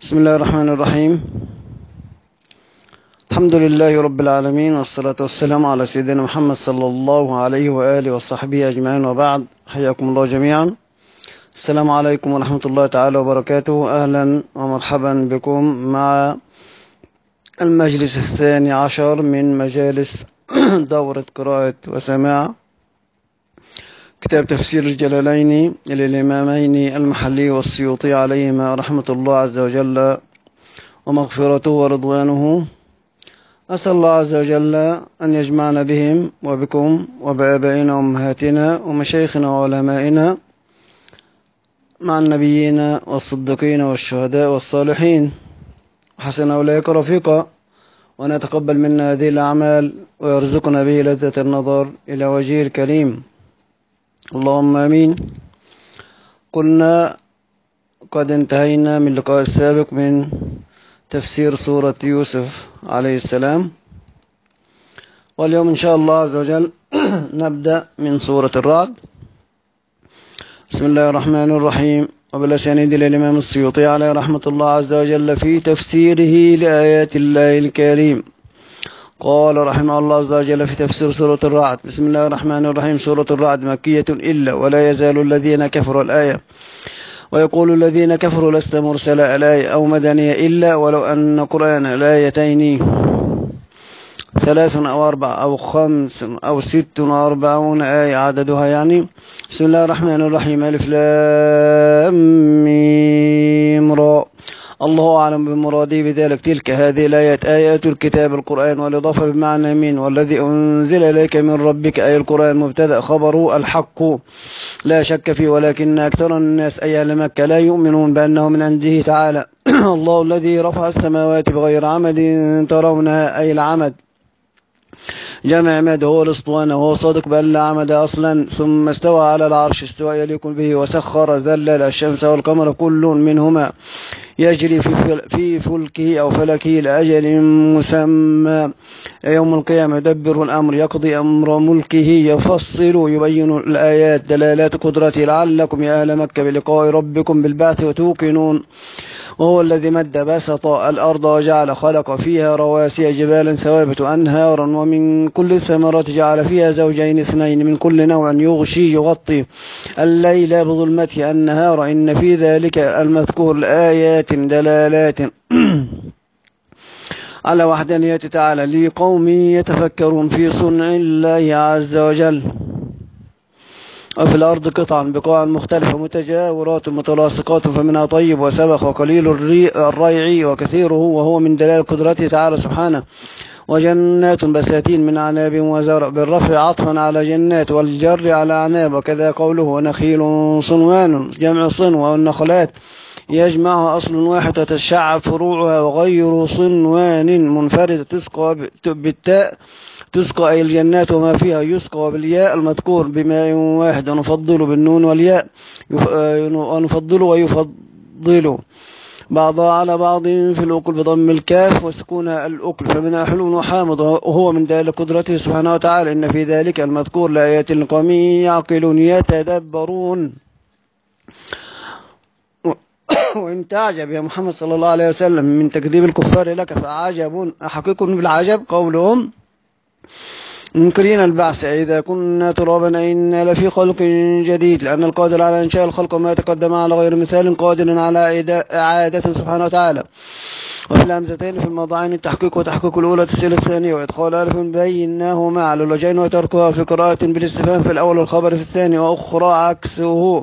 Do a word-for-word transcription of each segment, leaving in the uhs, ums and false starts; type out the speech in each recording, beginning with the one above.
بسم الله الرحمن الرحيم. الحمد لله رب العالمين، والصلاة والسلام على سيدنا محمد صلى الله عليه وآله وصحبه أجمعين، وبعد. حياكم الله جميعا. السلام عليكم ورحمة الله تعالى وبركاته. أهلا ومرحبا بكم مع المجلس الثاني عشر من مجالس دورة قراءة وسماع كتاب تفسير الجلالين للإمامين المحلي والسيوطي عليهما رحمة الله عز وجل ومغفرته ورضوانه. أسأل الله عز وجل أن يجمعنا بهم وبكم وبآبائنا وأمهاتنا ومشايخنا وعلمائنا مع النبيين والصديقين والشهداء والصالحين، وحسن أولئك رفيقا، وأن يتقبل منا هذه الأعمال ويرزقنا به لذة النظر إلى وجهه الكريم، اللهم آمين. قلنا قد انتهينا من اللقاء السابق من تفسير سورة يوسف عليه السلام، واليوم إن شاء الله عز وجل نبدأ من سورة الرعد. بسم الله الرحمن الرحيم. وبالأسانيد للإمام السيوطي عليه رحمة الله عز وجل في تفسيره لآيات الله الكريم، قال رحمه الله عز وجل في تفسير سورة الرعد: بسم الله الرحمن الرحيم. سورة الرعد مكية إلا ولا يزال الذين كفروا الآية، ويقول الذين كفروا لست مرسلا الآية، أو مدنية إلا ولو أن قرآن الآيتين ثلاث أو أربع أو خمس أو ست وأربعون آية عددها يعني. بسم الله الرحمن الرحيم. ألف لام ميم را. الله أعلم بمراده بذلك. تلك هذه الآيات آيات الكتاب القرآن، والإضافة بمعنى من، والذي أنزل إليك من ربك أي القرآن مبتدأ خبره الحق لا شك فيه، ولكن أكثر الناس أي أهل مكة لا يؤمنون بأنه من عنده تعالى. الله الذي رفع السماوات بغير عمد ترونها أي العمد جمع عماد هو الاسطوانة، وهو صادق بأن لا عمد أصلا، ثم استوى على العرش استواء يليق به، وسخر ذلل الشمس والقمر كل منهما يجري في فلكه أو فلكه لأجل مسمى. يوم القيامة يدبر الأمر، يقضي أمر ملكه، يفصل يبين الآيات دلالات قدرته، لعلكم يا أهل مكة بلقاء ربكم بالبعث وتوقنون. وهو الذي مد بسط الأرض وجعل خلق فيها رواسي جبالا ثوابت أنهارا، ومن كل الثمرات جعل فيها زوجين اثنين من كل نوع يغشي يغطي الليل بظلمته النهار، إن في ذلك المذكور لآيات دلالات على وحدانية تعالى لقوم يتفكرون في صنع الله عز وجل. وفي الأرض قطعا بقاع مختلفة متجاورات متلاصقات، فمنها طيب وسبخ وقليل الريع وكثيره، وهو من دلال قدرته تعالى سبحانه. وجنات بساتين من عناب وزرع، بالرفع عطفا على جنات والجر على عناب، وكذا قوله ونخيل صنوان جمع صنوة، والنخلات يجمعها أصل واحد وتتشعب فروعها، وغير صنوان منفردة تسقى بالتاء تسقى أي الجنات وما فيها، يسقى بالياء المذكور بماء واحد، ونفضل بالنون والياء ونفضل ويفضل بعضها على بعض في الأكل بضم الكاف وسكونها الأكل، فمنها حلو وحامض، وهو من دلائل قدرته سبحانه وتعالى. إن في ذلك المذكور لآيات لقوم يعقلون يتدبرون. وإن تعجب يا محمد صلى الله عليه وسلم من تكذيب الكفار لك فعجب أحقق بالعجب قولهم منكرين البعث إذا كنا ترابا إنا لفي خلق جديد، لأن القادر على إنشاء الخلق ما يتقدم على غير مثال قادر على إعادة سبحانه وتعالى. وفي الهمزتين في الموضعين التحقيق وتحقيق الأولى تسهيل الثانية، وإدخال ألف بينهما على الوجهين، وتركها في قراءة بالاستفهام في الأول والخبر في الثاني، وأخرى عكسه.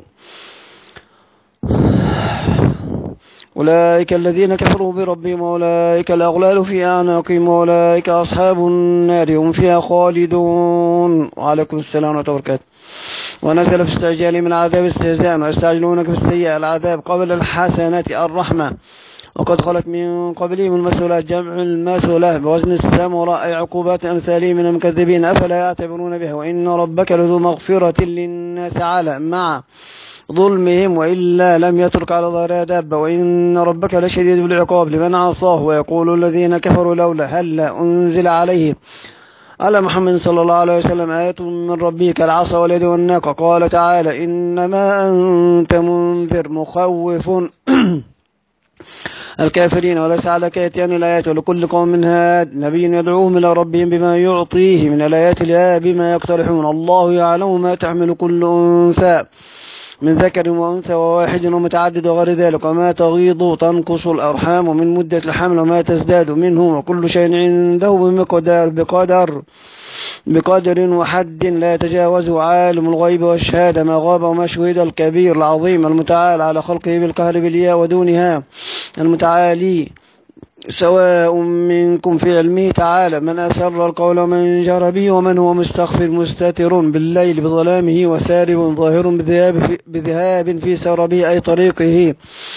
أولئك الذين كفروا بربهم، أولئك الأغلال في أعناقهم، أولئك أصحاب النار هم فيها خالدون. وعليكم السلام ورحمة الله وبركاته. ونزل في استعجال من العذاب استهزاء، ويستعجلونك في السيئة العذاب قبل الحسنة الرحمة، وقد خلت من قبلهم المثلات جمع المثلة بوزن السمرة أي عقوبات أمثالهم من المكذبين، أفلا يعتبرون بها. وإن ربك لذو مغفرة للناس على مع ظلمهم، وإلا لم يترك على ظهرها دابة، وإن ربك لشديد بالعقاب لمن عصاه. ويقول الذين كفروا لولا هل أنزل عليه على محمد صلى الله عليه وسلم آية من ربه كالعصا واليد والناقة. قال تعالى إنما أنت منذر مخوف الكافرين وليس على كاتيان الآيات ولكل قوم هاد نبي يدعوهم إلى ربهم بما يعطيه من الآيات لا بما يقترحون الله يعلم ما تحمل كل أنثى من ذكر وأنثى وواحد ومتعدد وغير ذلك وما تغيض تنقص الأرحام من مدة الحمل وما تزداد منه وكل شيء عنده بمقدار بقدر بقدر وحد لا يتجاوزه عالم الغيب والشهادة ما غاب وما شهد الكبير العظيم المتعال على خلقه بالقهر بالياء ودونها المتعالي سواء منكم في علمه تعالى من أسر القول ومن جهر به ومن هو مستخفر مستتر بالليل بظلامه وسارب ظاهر بذهاب في, بذهاب في سربه أي طريقه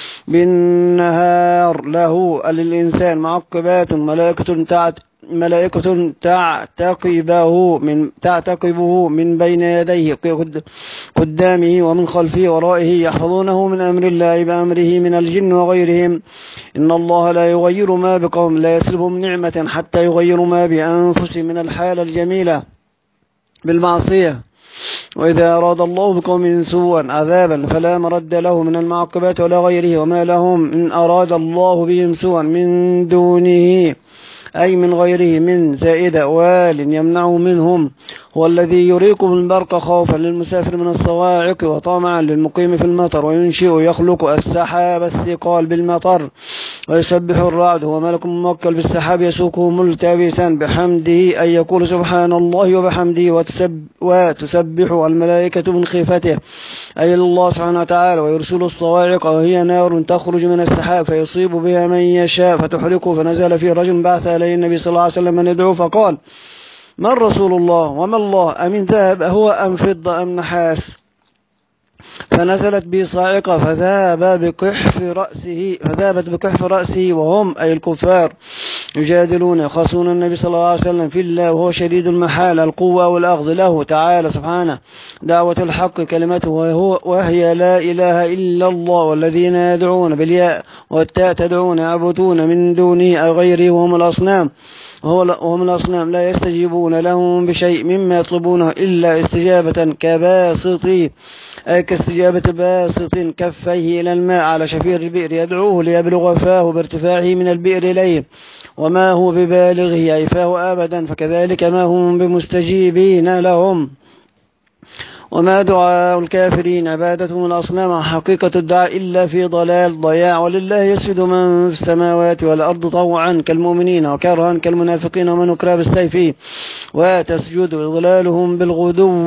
بالنهار له للإنسان معقبات ملائكة تعت ملائكة تعتقبه من تعتقبه من بين يديه قدامه ومن خلفه ورائه يحفظونه من أمر الله بأمره من الجن وغيرهم إن الله لا يغير ما بقوم لا يسلبهم نعمة حتى يغيروا ما بأنفسهم من الحالة الجميلة بالمعصية وإذا أراد الله بقوم سوءا عذابا فلا مرد له من المعقبات ولا غيره وما لهم إن أراد الله بهم سوءا من دونه أي من غيره من زائدة وال يمنعه منهم هو الذي يريكم البرق خوفا للمسافر من الصواعق وطمعا للمقيم في المطر وينشئ يخلق السحاب الثقال بالمطر ويسبح الرعد هو ملك موكل بالسحاب يسوقه ملتبسا بحمده أن يقول سبحان الله وبحمده وتسب وتسبح الملائكة من خيفته أي الله سبحانه وتعالى ويرسل الصواعق وهي نار تخرج من السحاب فيصيب بها من يشاء فتحرقه فنزل فيه رجل بعث عليه النبي صلى الله عليه وسلم من يدعو فقال من رسول الله وما الله أمن ذهب هو أم فضة أم نحاس فنزلت به صاعقة فذهب بكحف رأسه فذهبت بكحف رأسه وهم أي الكفار يجادلون يخاصون النبي صلى الله عليه وسلم في الله وهو شديد المحال القوة والأخذ له تعالى سبحانه دعوة الحق كلمته وهو وهي لا إله إلا الله والذين يدعون بالياء والتاء تدعون يعبدون من دونه أو غيره وهم الأصنام وهم الأصنام لا يستجيبون لهم بشيء مما يطلبونه إلا استجابة كباسط أي كاستجابة باسط كفيه إلى الماء على شفير البئر يدعوه ليبلغ فاه بارتفاعه من البئر إليه وما هو ببالغه أي فاه أبدا فكذلك ما هم بمستجيبين لهم وما دعاء الكافرين عبادتهم الأصنام حقيقة الدعاء إلا في ضلال ضياع ولله يسجد من في السماوات والأرض طوعا كالمؤمنين وكرها كالمنافقين ومن أكره بالسيف وتسجد إضلالهم بالغدو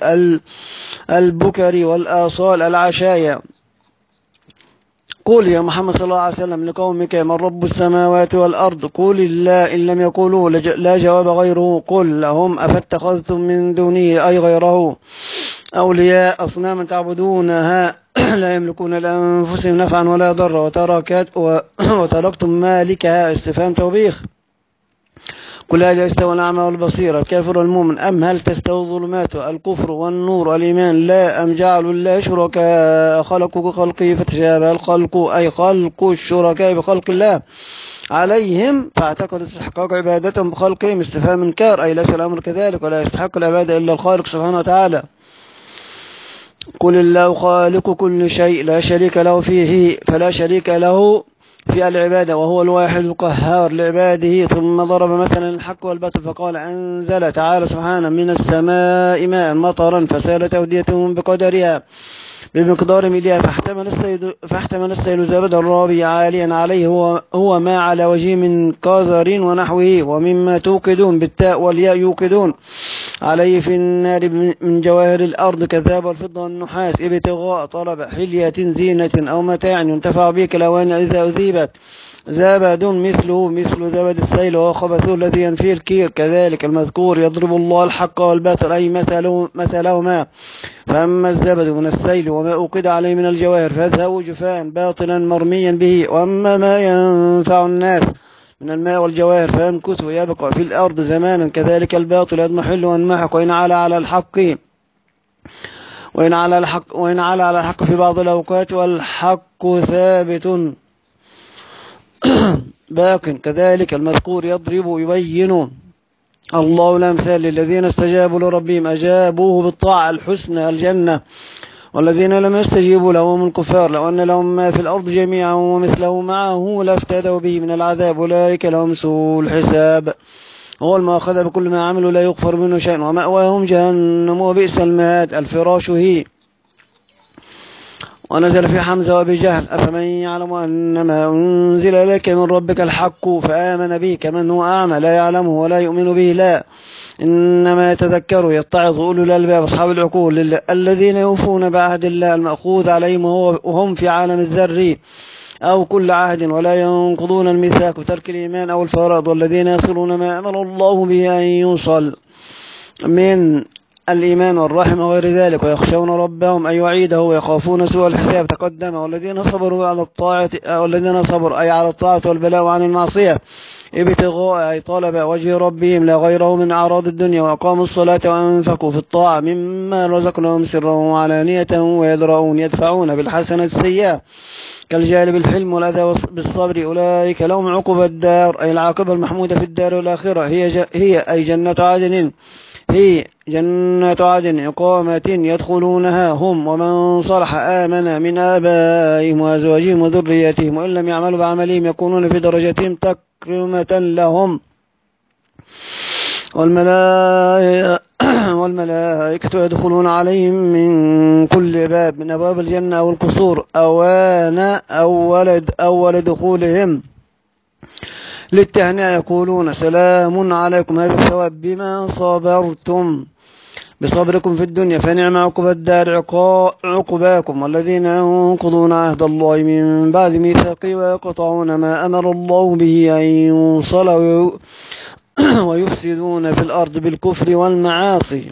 بالبكر والآصال العشايا قول يا محمد صلى الله عليه وسلم لقومك من رب السماوات والأرض قول الله إن لم يقولوا لا جواب غيره قل لهم أفاتخذتم من دونه أي غيره أولياء أصناما تعبدونها لا يملكون لأنفسهم نفعا ولا ضر وتركت وتركتم مالكها استفهام توبيخ قل هل يستوي الأعمى والبصير الكافر والمؤمن أم هل تستوي الظلمات الكفر والنور والإيمان لا أم جعلوا الله شركاء خلقوا كخلقه فتشابه الخلق أي خلق الشركاء بخلق الله عليهم فاعتقد استحقاق عبادتهم بخلقهم استفهام انكار أي ليس الأمر كذلك ولا يستحق العبادة إلا الخالق سبحانه وتعالى قل الله خالق كل شيء لا شريك له فيه فلا شريك له في العبادة وهو الواحد القهار لعباده ثم ضرب مثلا الحق والباطل فقال أنزل تعالى سبحانه من السماء ماء مطرا فسالت أوديتهم بقدرها بمقدار مليار فاحتمل السيل فاحتمل السيل زبدا رابيا عاليا عليه هو, هو ما على وجه من قذر ونحوه ومما توقدون بالتاء والياء يوقدون عليه في النار من جواهر الأرض كالذهب والفضة والنحاس ابتغاء طلب حلية زينة أو متاع ينتفع به كالأواني إذا أذيبت زبد مثله مثل زبد السيل وهو خبثه الذي ينفيه الكير كذلك المذكور يضرب الله الحق والباطل أي مثله مثلهما فأما الزبد من السيل وما أوقد عليه من الجواهر فيذهب جفاء باطلا مرميا به وأما ما ينفع الناس من الماء والجواهر فيمكث ويبقى في الأرض زمانا كذلك الباطل يضمحل وينمحق وإن على على الحق وإن على الحق وإن على على الحق في بعض الأوقات والحق ثابت باق كذلك المذكور يضرب يبين الله الأمثال للذين استجابوا لربهم أجابوه بالطاعة الحسنى الجنة والذين لم يستجيبوا له هم الكفار لو أن لهم ما في الأرض جميعا ومثله معه لافتدوا به من العذاب أولئك لهم سوء الحساب هو المؤاخذ بكل ما عملوا لا يغفر منه شيء ومأواهم جهنم وبئس المهاد الفراش هي. ونزل في حمزة وأبي جهل أفمن يعلم أن ما أنزل لك من ربك الحق فآمن به كمن هو أعمى لا يعلمه ولا يؤمن به لا إنما يتذكر يتعظ أولو الألباب أصحاب العقول الذين يوفون بعهد الله المأخوذ عليهم وهم في عالم الذر أو كل عهد ولا ينقضون الميثاق وترك الإيمان أو الفرائض والذين يصلون ما أمر الله به أن يوصل من الإيمان والرحمة وغير ذلك ويخشون ربهم أن يعيده ويخافون سوء الحساب تقدم والذين صبروا على الطاعة والذين صبروا أي على الطاعة والبلاء عن المعصية ابتغاء أي طلب وجه ربهم لا غيره من أعراض الدنيا وأقاموا الصلاة وأنفقوا في الطاعة مما رزقناهم سرا وعلانية ويدرؤون يدفعون بالحسنة السيئة كالجالب الحلم والأذى بالصبر أولئك لهم عقبى الدار أي العاقبة المحمودة في الدار والآخرة هي, هي أي جنة عدن هي جنة عدن إقامة يدخلونها هم ومن صلح آمن من آبائهم وأزواجهم وذريتهم وإن لم يعملوا بعملهم يكونون في درجتهم تكرمة لهم والملائكة والملائكة يدخلون عليهم من كل باب من أبواب الجنة أو القصور أوان أول أول دخولهم للتهنئة يقولون سلام عليكم هذا الثواب بما صبرتم بصبركم في الدنيا فنعم عقبى الدار عقباكم والذين ينقضون عهد الله من بعد ميثاقه ويقطعون ما أمر الله به أن يوصل ويفسدون في الأرض بالكفر والمعاصي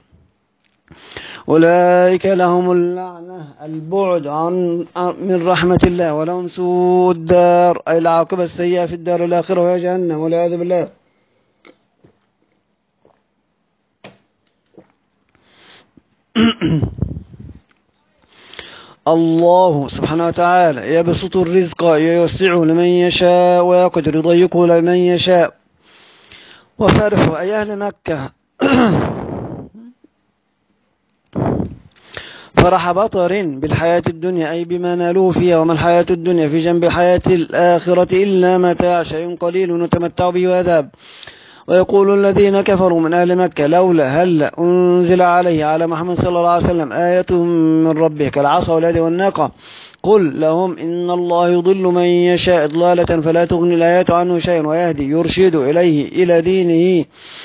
أولئك لهم اللعنة البعد عن من رحمة الله ولهم سوء الدار أي العاقبة السيئة في الدار الآخرة وهي جهنم والعياذ بالله. الله سبحانه وتعالى يبسط الرزق يوسعه لمن يشاء ويقدر يضيقه لمن يشاء وفرحوا أي أهل مكة فرح بطر بالحياة الدنيا أي بما نالوه فيها وما الحياة الدنيا في جنب حياة الآخرة إلا متاع شيء قليل نتمتع به وذاب ويقول الذين كفروا من أهل مكة لولا هل أنزل عليه على محمد صلى الله عليه وسلم آية من ربه كالعصا واليد والناقة قل لهم إن الله يضل من يشاء إضلالة فلا تغني الآيات عنه شيئا ويهدي يرشد إليه إلى دينه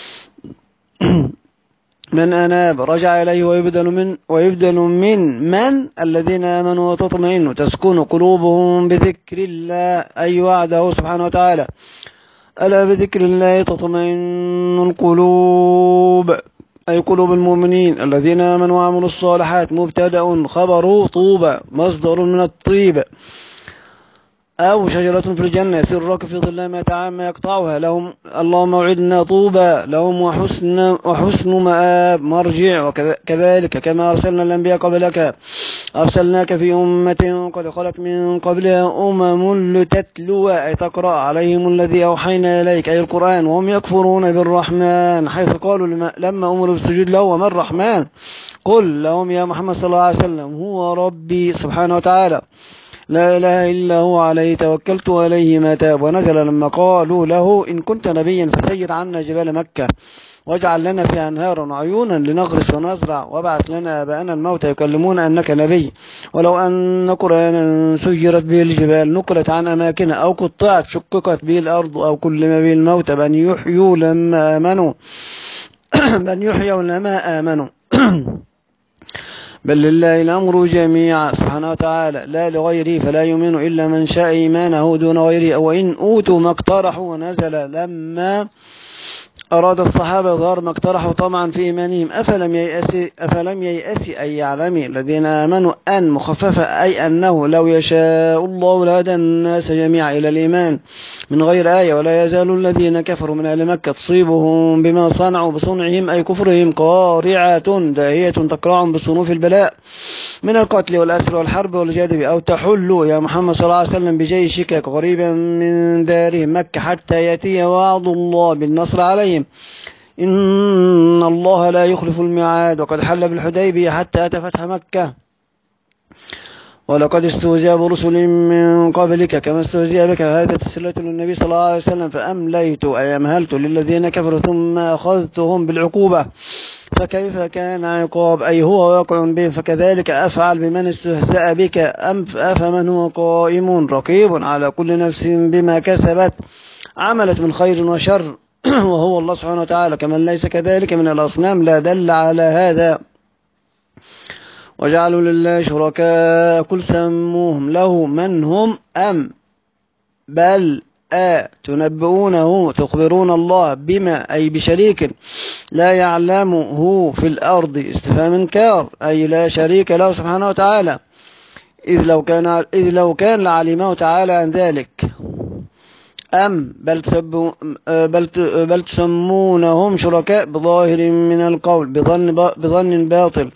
من أناب رجع إليه ويبدل من ويبدل من من الذين آمنوا وتطمئن تسكن قلوبهم بذكر الله أي وعده سبحانه وتعالى ألا بذكر الله تطمئن القلوب أي قلوب المؤمنين الذين آمنوا وعملوا الصالحات مبتدأ خبره طوبى مصدر من الطيب أو شجرة في الجنة يسير الراكب في ظلها مئة عام يقطعها لهم اللهم موعدنا طوبى لهم وحسن, وحسن مآب مرجع وكذلك كما أرسلنا الأنبياء قبلك أرسلناك في أمة قد خلت من قبلها أمم لتتلو أي تقرأ عليهم الذي أوحينا إليك أي القرآن وهم يكفرون بالرحمن حيث قالوا لما أمروا بالسجود له وما الرحمن قل لهم يا محمد صلى الله عليه وسلم هو ربي سبحانه وتعالى لا إله إلا هو عليه توكلت وإليه متاب ونزل لما قالوا له إن كنت نبيا فسير عنا جبال مكة واجعل لنا فيها أنهارا وعيونا لنغرس ونزرع وابعث لنا آباءنا الموتى يكلمون أنك نبي ولو أن قرآنا سيرت به الجبال نقلت عن أماكنها أو قطعت شققت به الأرض أو كلم به الموتى بأن يحيوا لما آمنوا بأن يحيوا لما آمنوا بل لله الأمر جميعا سبحانه وتعالى لا لغيره فلا يؤمن إلا من شاء إيمانه دون غيره وإن أوتوا ما اقترحوا ونزل لما أراد الصحابة ظهر ما اقترحوا طمعا في إيمانهم أفلم ييأس أفلم ييأس أي يعلم الذين آمنوا أن مخففة أي أنه لو يشاء الله لهدى الناس جميعا إلى الإيمان من غير آية ولا يزال الذين كفروا من أهل مكة تصيبهم بما صنعوا بصنعهم أي كفرهم قارعة داهية تقرعهم بصنوف البلاء من القتل والأسر والحرب والجدب أو تحل يا محمد صلى الله عليه وسلم بجيشك قريبا من دارهم مكة حتى يأتي وعد الله بالنصر عليهم إن الله لا يخلف الميعاد وقد حل بالحديبية حتى أتى فتح مكة ولقد استهزئ برسل من قبلك كما استهزئ بك. هذا تسلية للنبي صلى الله عليه وسلم. فأمليت أي أمهلت للذين كفروا ثم أخذتهم بالعقوبة فكيف كان عقاب أي هو واقع بهم. فكذلك أفعل بمن استهزأ بك. أفمن هو قائم رقيب على كل نفس بما كسبت عملت من خير وشر وهو الله سبحانه وتعالى. كمن ليس كذلك من الأصنام لا دل على هذا. وجعلوا لله شركاء قل سموهم له من هم أم بل آ تنبئونه تخبرون الله بما أي بشريك لا يعلمه في الأرض استفهام إنكار أي لا شريك له سبحانه وتعالى. إذ لو كان إذ لو كان لعلمه تعالى عن ذلك. أم بل بل بل تسمونهم شركاء بظاهر من القول بظن بظن باطل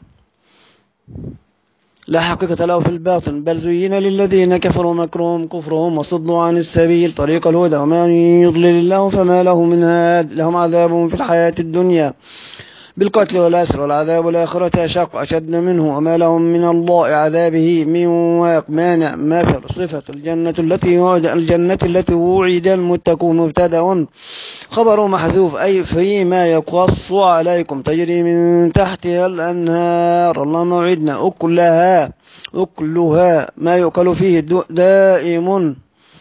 لا حقيقة له في الباطن. بل زين للذين كفروا مكرهم كفرهم وصدوا عن السبيل طريق الهدى ومن يضلل الله فما له من هاد. لهم عذاب في الحياة الدنيا بالقتل والأسر والعذاب الآخرة أشق أشد منه وما لهم من الله عذابه من واق. مانع مثل صفة الجنة التي وعد الجنة التي وعد المتقون مبتدأ خبر محذوف أي فيما يقص عليكم تجري من تحتها الأنهار. الله موعدنا أكلها أكلها ما يؤكل فيه دائم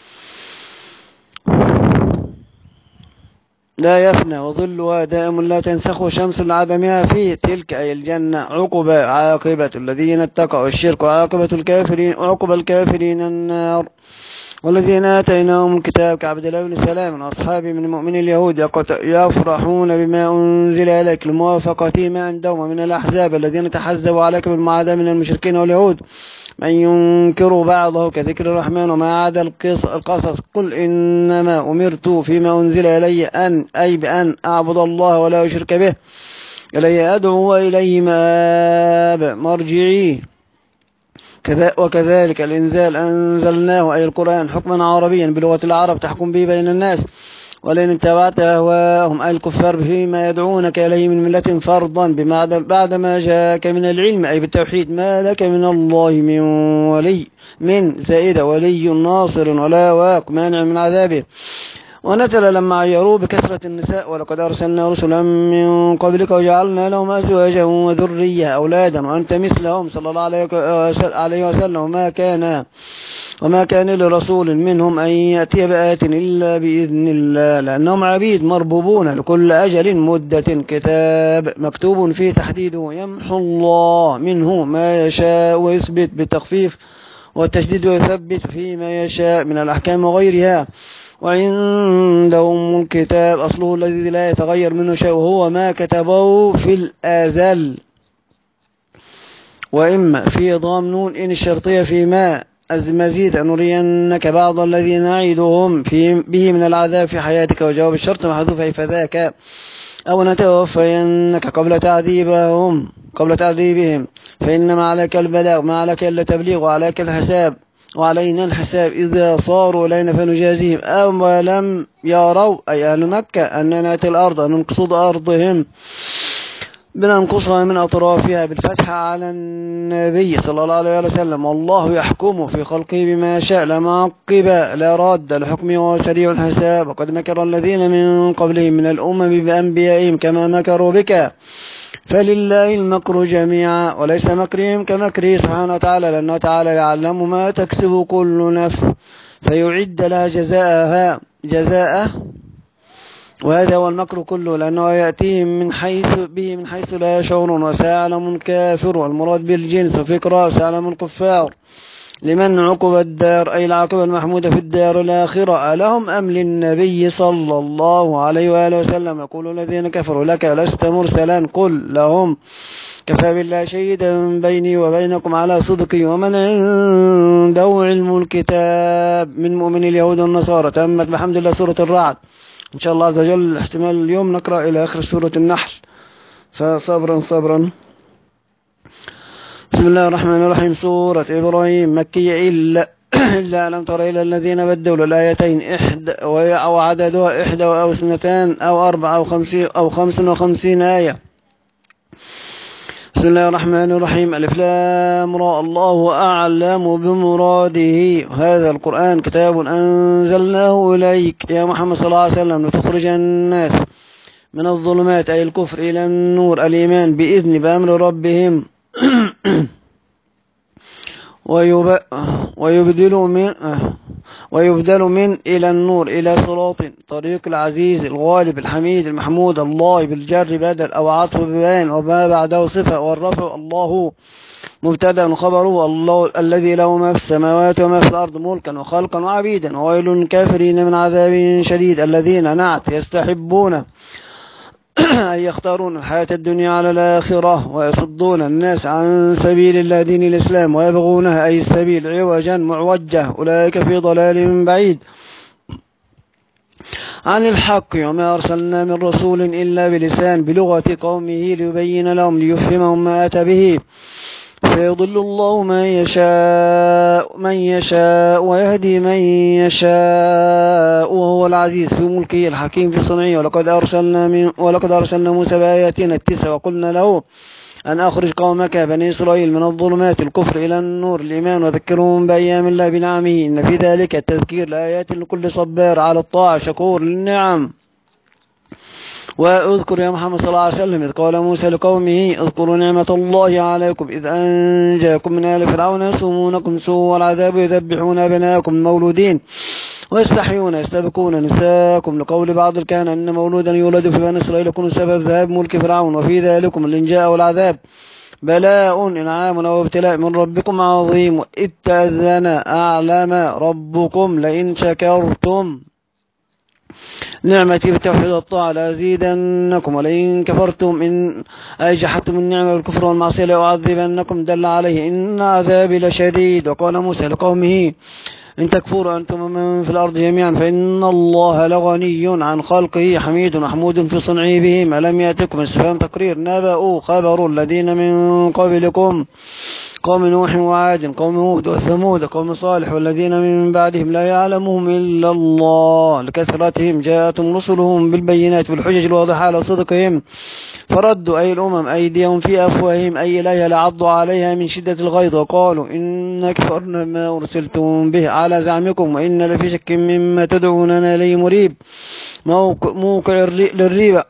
لا يفنى وظلها دائم لا تنسخ شمس لعدمها فيه. تلك أي الجنة عقبة عاقبة الذين اتقوا الشرك عاقبة الكافرين عقبة الكافرين النار. والذين آتيناهم الكتاب كعبد الله بن سلام وأصحابه من المؤمنين اليهود يفرحون بما أنزل إليك لموافقته ما عندهم ومن الأحزاب الذين تحزبوا عليك بالمعاداة من المشركين واليهود من ينكر بعضه كذكر الرحمن وما عدا القصص. قل إنما أمرت فيما أنزل إلي أن أي بأن أعبد الله ولا أشرك به إليه أدعو وإليه مآب مرجعي. وكذلك الإنزال أنزلناه أي القرآن حكما عربيا بلغة العرب تحكم به بين الناس. ولئن اتبعت أهواءهم أي الكفار فيما يدعونك إليه من ملة فرضا بعد ما جاءك من العلم أي بالتوحيد ما لك من الله من ولي من زائدة ولي ناصر ولا واق مانع من عذابه. ونزل لما عيروا بكثرة النساء ولقد أرسلنا رسلا من قبلك وجعلنا لهم أزواجا وذرية أولادا وأنت مثلهم صلى الله عليه وسلم. وما كان وما كان لرسول منهم أن يأتي بآية إلا بإذن الله لأنهم عبيد مربوبون لكل أجل مدة كتاب مكتوب فيه تحديده يمحو الله منه ما يشاء ويثبت بالتخفيف والتشديد ويثبت فيما يشاء من الأحكام وغيرها. وعندهم الكتاب أصله الذي لا يتغير منه شيء وهو ما كتبه في الأزل. وإما في ضام نون إن الشرطية فيما مزيد نرينك بعض الذي نعيدهم في به من العذاب في حياتك وجواب الشرط محذوف فذاك أو نتوفينك قبل تعذيبهم قبل تعذيبهم فإنما عليك البلاغ ما عليك إلا تبليغ وعليك الحساب وعلينا الحساب إذا صاروا إلينا فنجازيهم. أولم يروا أي أهل مكة أننا نأتي الأرض ننقصد أرضهم بننقصها من أطرافها بالفتح على النبي صلى الله عليه وسلم. والله يحكم في خلقه بما شاء لا معقب لا راد لحكمه وهو سريع الحساب. وقد مكر الذين من قبلهم من الأمم بأنبيائهم كما مكروا بك فلله المكر جميعا وليس مكرهم كمكره سبحانه وتعالى لأنه تعالى يعلم ما تكسب كل نفس فيعد لها جزاءها جزاءه. وهذا هو المكر كله لأنه يأتيهم من حيث به من حيث لا يشعرون. وسيعلم الكافر والمراد بالجنس وفي قراءة سيعلم الكفار لمن عقب الدار أي العاقبة المحمودة في الدار الآخرة ألهم أم للنبي صلى الله عليه وآله وسلم. يقول الذين كفروا لك لست مرسلا قل لهم كفى بالله شهيدا بيني وبينكم على صدقي ومن عنده علم الكتاب من مؤمن اليهود والنصارى. تمت بحمد الله سورة الرعد. إن شاء الله عز وجل احتمال اليوم نقرأ إلى آخر سورة النحل فصبرا صبرا. بسم الله الرحمن الرحيم. سورة إبراهيم مكية إلا إلا لم تر إلى الذين بدلوا الآيتين إحدى وعددها إحدى أو اثنتان أو أربع أو خمسين أو خمس وخمسين آية. بسم الله الرحمن الرحيم. ألف لام را، الله أعلم بمراده. هذا القرآن كتاب أنزلناه إليك يا محمد صلى الله عليه وسلم لتخرج الناس من الظلمات أي الكفر إلى النور الإيمان بإذن بأمر ربهم ويبدل من ويبدل من إلى النور إلى صراط طريق العزيز الغالب الحميد المحمود. الله بالجر بدل أو عطف ببيان وما بعده صفة، والرفع الله مبتدأ خبره الله الذي له ما في السماوات وما في الأرض ملكا وخلقا وعبيدا. وويل للكافرين من عذاب شديد. الذين نعت يستحبون أن يختارون الحياة الدنيا على الآخرة ويصدون الناس عن سبيل الله دين الإسلام ويبغونها أي السبيل عوجا معوجة، أولئك في ضلال بعيد عن الحق. وما أرسلنا من رسول إلا بلسان بلغة قومه ليبين لهم ليفهمهم ما أتى به، فيضل الله من يشاء من يشاء ويهدي من يشاء وهو العزيز في ملكه الحكيم في صنعه. ولقد أرسلنا من ولقد أرسلنا موسى بآياتنا التسع وقلنا له أن أخرج قومك بني إسرائيل من الظلمات الكفر إلى النور الإيمان وذكرهم بأيام الله بنعمه، إن في ذلك التذكير لآيات لكل صبار على الطاعة شكور للنعم. واذكر يا محمد صلى الله عليه وسلم إذ قال موسى لقومه اذكروا نعمة الله عليكم إذ أنجاكم من آل فرعون يسومونكم سوء العذاب يذبحون أبناءكم المولودين ويستحيون يستبقون نساءكم، لقول بعض الكهنة أن مولودا يولد في بني إسرائيل يكون سبب ذهاب ملك فرعون. وفي ذلكم الإنجاء والعذاب بلاء إنعام أو ابتلاء من ربكم عظيم. إذ تأذن أعلم ربكم لئن شكرتم نعمتي بتوحيد الطاعة لأزيدنكم ولئن كفرتم إن أي جحدتم النعمة والكفر والمعصية لأعذبنكم دل عليه إن عذابي لشديد. وقال موسى لقومه إن تكفروا أنتم ومن في الأرض جميعا فإن الله لغني عن خلقه حميد محمود في صنعه بهم. ألم يأتكم استفهام تقرير نبأ خبر الذين من قبلكم قوم نوح وعاد قوم هود وثمود قوم صالح والذين من بعدهم لا يعلمهم إلا الله لكثرتهم جاءتهم رسلهم بالبينات والحجج الواضحة على صدقهم فردوا أي الأمم أيديهم في أفواههم أي إليها لعضوا عليها من شدة الغيظ وقالوا إن كفرنا ما أرسلتم به على زعمكم وإن لفي شك مما تدعوننا إليه مريب موقع للريبة.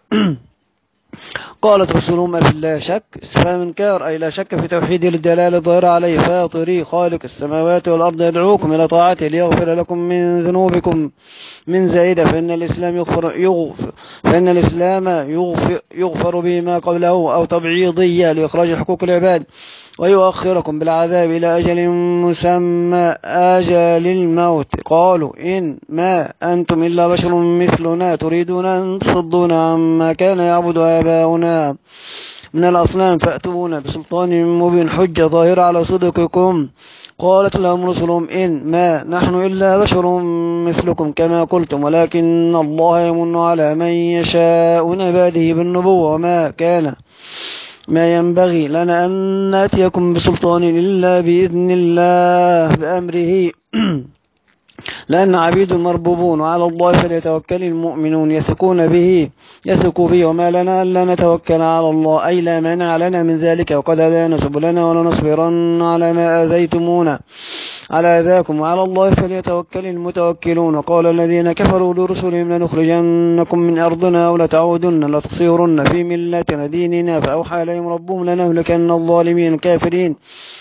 قالت رسلهم أفي الله شك استفهام إنكار أي لا شك في توحيده للدلالة الظاهرة عليه فاطري خالق السماوات والأرض يدعوكم إلى طاعته ليغفر لكم من ذنوبكم من زائدة فإن الإسلام يغفر, يغفر فإن الإسلام يغفر, يغفر به ما قبله أو تبعيضية لإخراج حقوق العباد ويؤخركم بالعذاب إلى أجل مسمى أجل الموت. قالوا إن ما أنتم إلا بشر مثلنا تريدون أن تصدونا عما كان يعبد آباؤنا من الأصنام فأتونا بسلطان مبين حجة ظاهرة على صدقكم. قالت لهم رسلهم إن ما نحن إلا بشر مثلكم كما قلتم ولكن الله يمن على من يشاء من عباده بالنبوة وما كان ما ينبغي لنا أن نأتيكم بسلطان إلا بإذن الله بأمره لأن عبيد مربوبون وعلى الله فليتوكل المؤمنون يثقون به يثقوا به وما لنا ألا نتوكل على الله أي لا مانع لنا من ذلك وقد هدانا سبلنا ولنصبرن على ما آذيتمونا على أذاكم وعلى الله فليتوكل المتوكلون. وقال الذين كفروا لرسلهم لنخرجنكم من أرضنا أو لتعودن لتصيرن في ملتنا ديننا فأوحى إليهم ربهم لنهلكن الظالمين الكافرين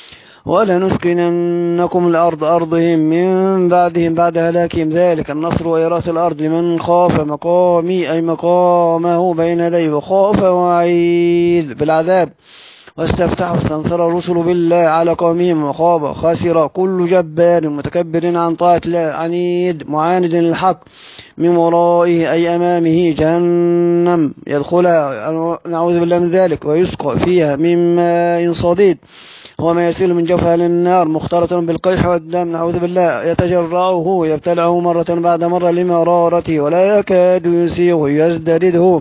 ولنسكننكم الأرض أرضهم من بعدهم بعد هلاكهم ذلك النصر وإراث الأرض لمن خاف مقامي أي مقامه بين يديه وخاف وعيد بالعذاب واستفتحوا استنصر الرسل بالله على قومهم وخاب خاسر كل جبار متكبر عن طاعة الله عنيد معاند للحق من ورائه أي أمامه جهنم يدخلها نعوذ بالله من ذلك ويسقى فيها من ماء صديد هو ما يسيل من جوفها للنار مختلطا بالقيح والدم نعوذ بالله يتجرعه يبتلعه مرة بعد مرة لمرارته ولا يكاد يسيغه يزدرده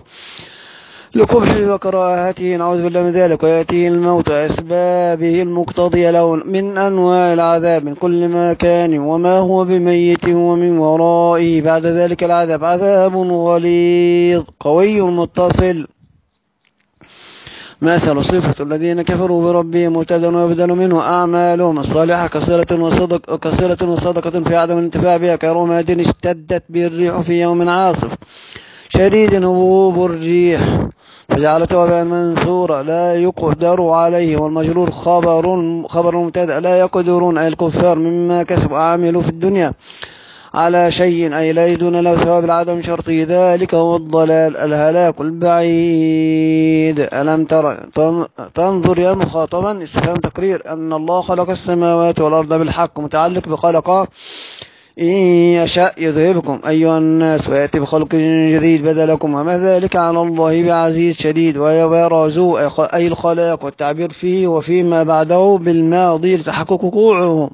لقبحه وكراهته نعوذ بالله من ذلك ويأتيه الموت أسبابه المقتضية له من أنواع العذاب من كل مكان وما هو بميت ومن ورائه بعد ذلك العذاب عذاب غليظ قوي متصل مثل صفة الذين كفروا بربهم مبتدأ ويبدل منه أعمالهم الصالحة كصلة وصدق كصلة وصدقة في عدم الانتفاع بها كرماد اشتدت به الريح في يوم عاصف شديد هبوب الريح فجعلته وباء منثورا لا يقدر عليه، والمجرور خبر خبر مبتدأ لا يقدرون أي الكفار مما كسبوا عملوا في الدنيا على شيء أي لا يدون له ثواب العدم شرطه ذلك هو الضلال الهلاك البعيد. ألم ترى تنظر يا مخاطبا استفهام تقرير أن الله خلق السماوات والأرض بالحق متعلق بخلق إن يشاء يذهبكم أيها الناس ويأتي بخلق جديد بدلكم وما ذلك على الله بعزيز شديد. ويبرزوا أي الخلاق والتعبير فيه وفيما بعده بالماضي لتحقق وقوعه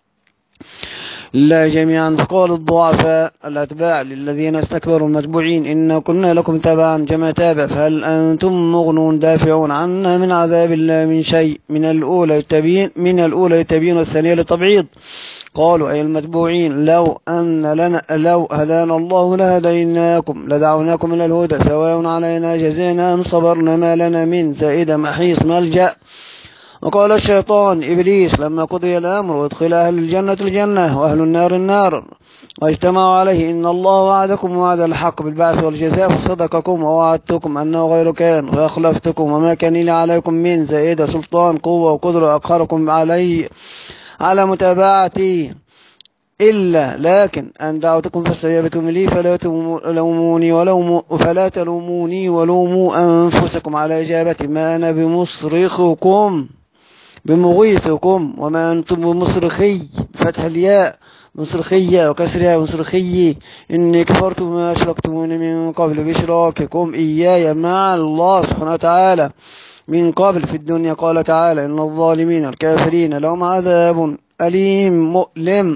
لا جميعا. فقال الضعفاء الأتباع للذين استكبروا المتبوعين إنا كنا لكم تبعا جمع تابع فهل أنتم مغنون دافعون عنا من عذاب الله من شيء من الأولى للتبيين من الأولى للتبيين والثانية للتبعيض. قالوا أي المتبوعين لو أن لنا لو هدانا الله لهديناكم لدعوناكم إلى الهدى سواء علينا جزعنا أن صبرنا ما لنا من زائدة محيص ملجأ. وقال الشيطان إبليس لما قضي الأمر وادخل أهل الجنة الجنة وأهل النار النار واجتمعوا عليه إن الله وعدكم وعد الحق بالبعث والجزاء فصدقكم ووعدتكم أنه غير كان فأخلفتكم وما كان لي عليكم من زائدة سلطان قوة وقدرة أقهركم علي على متابعتي إلا لكن أن دعوتكم فاستجابتم لي فلا تلوموني ولوموا فلا تلوموني ولوموا أنفسكم على إجابتي ما أنا بمصرخكم بمغيثكم وما أنتم بمصرخي فتح الياء مصرخية وكسرها مصرخي إني كفرت بما أشركتموني من قبل بإشراككم إياي مع الله سبحانه وتعالى من قبل في الدنيا. قال تعالى إن الظالمين الكافرين لهم عذاب أليم مؤلم.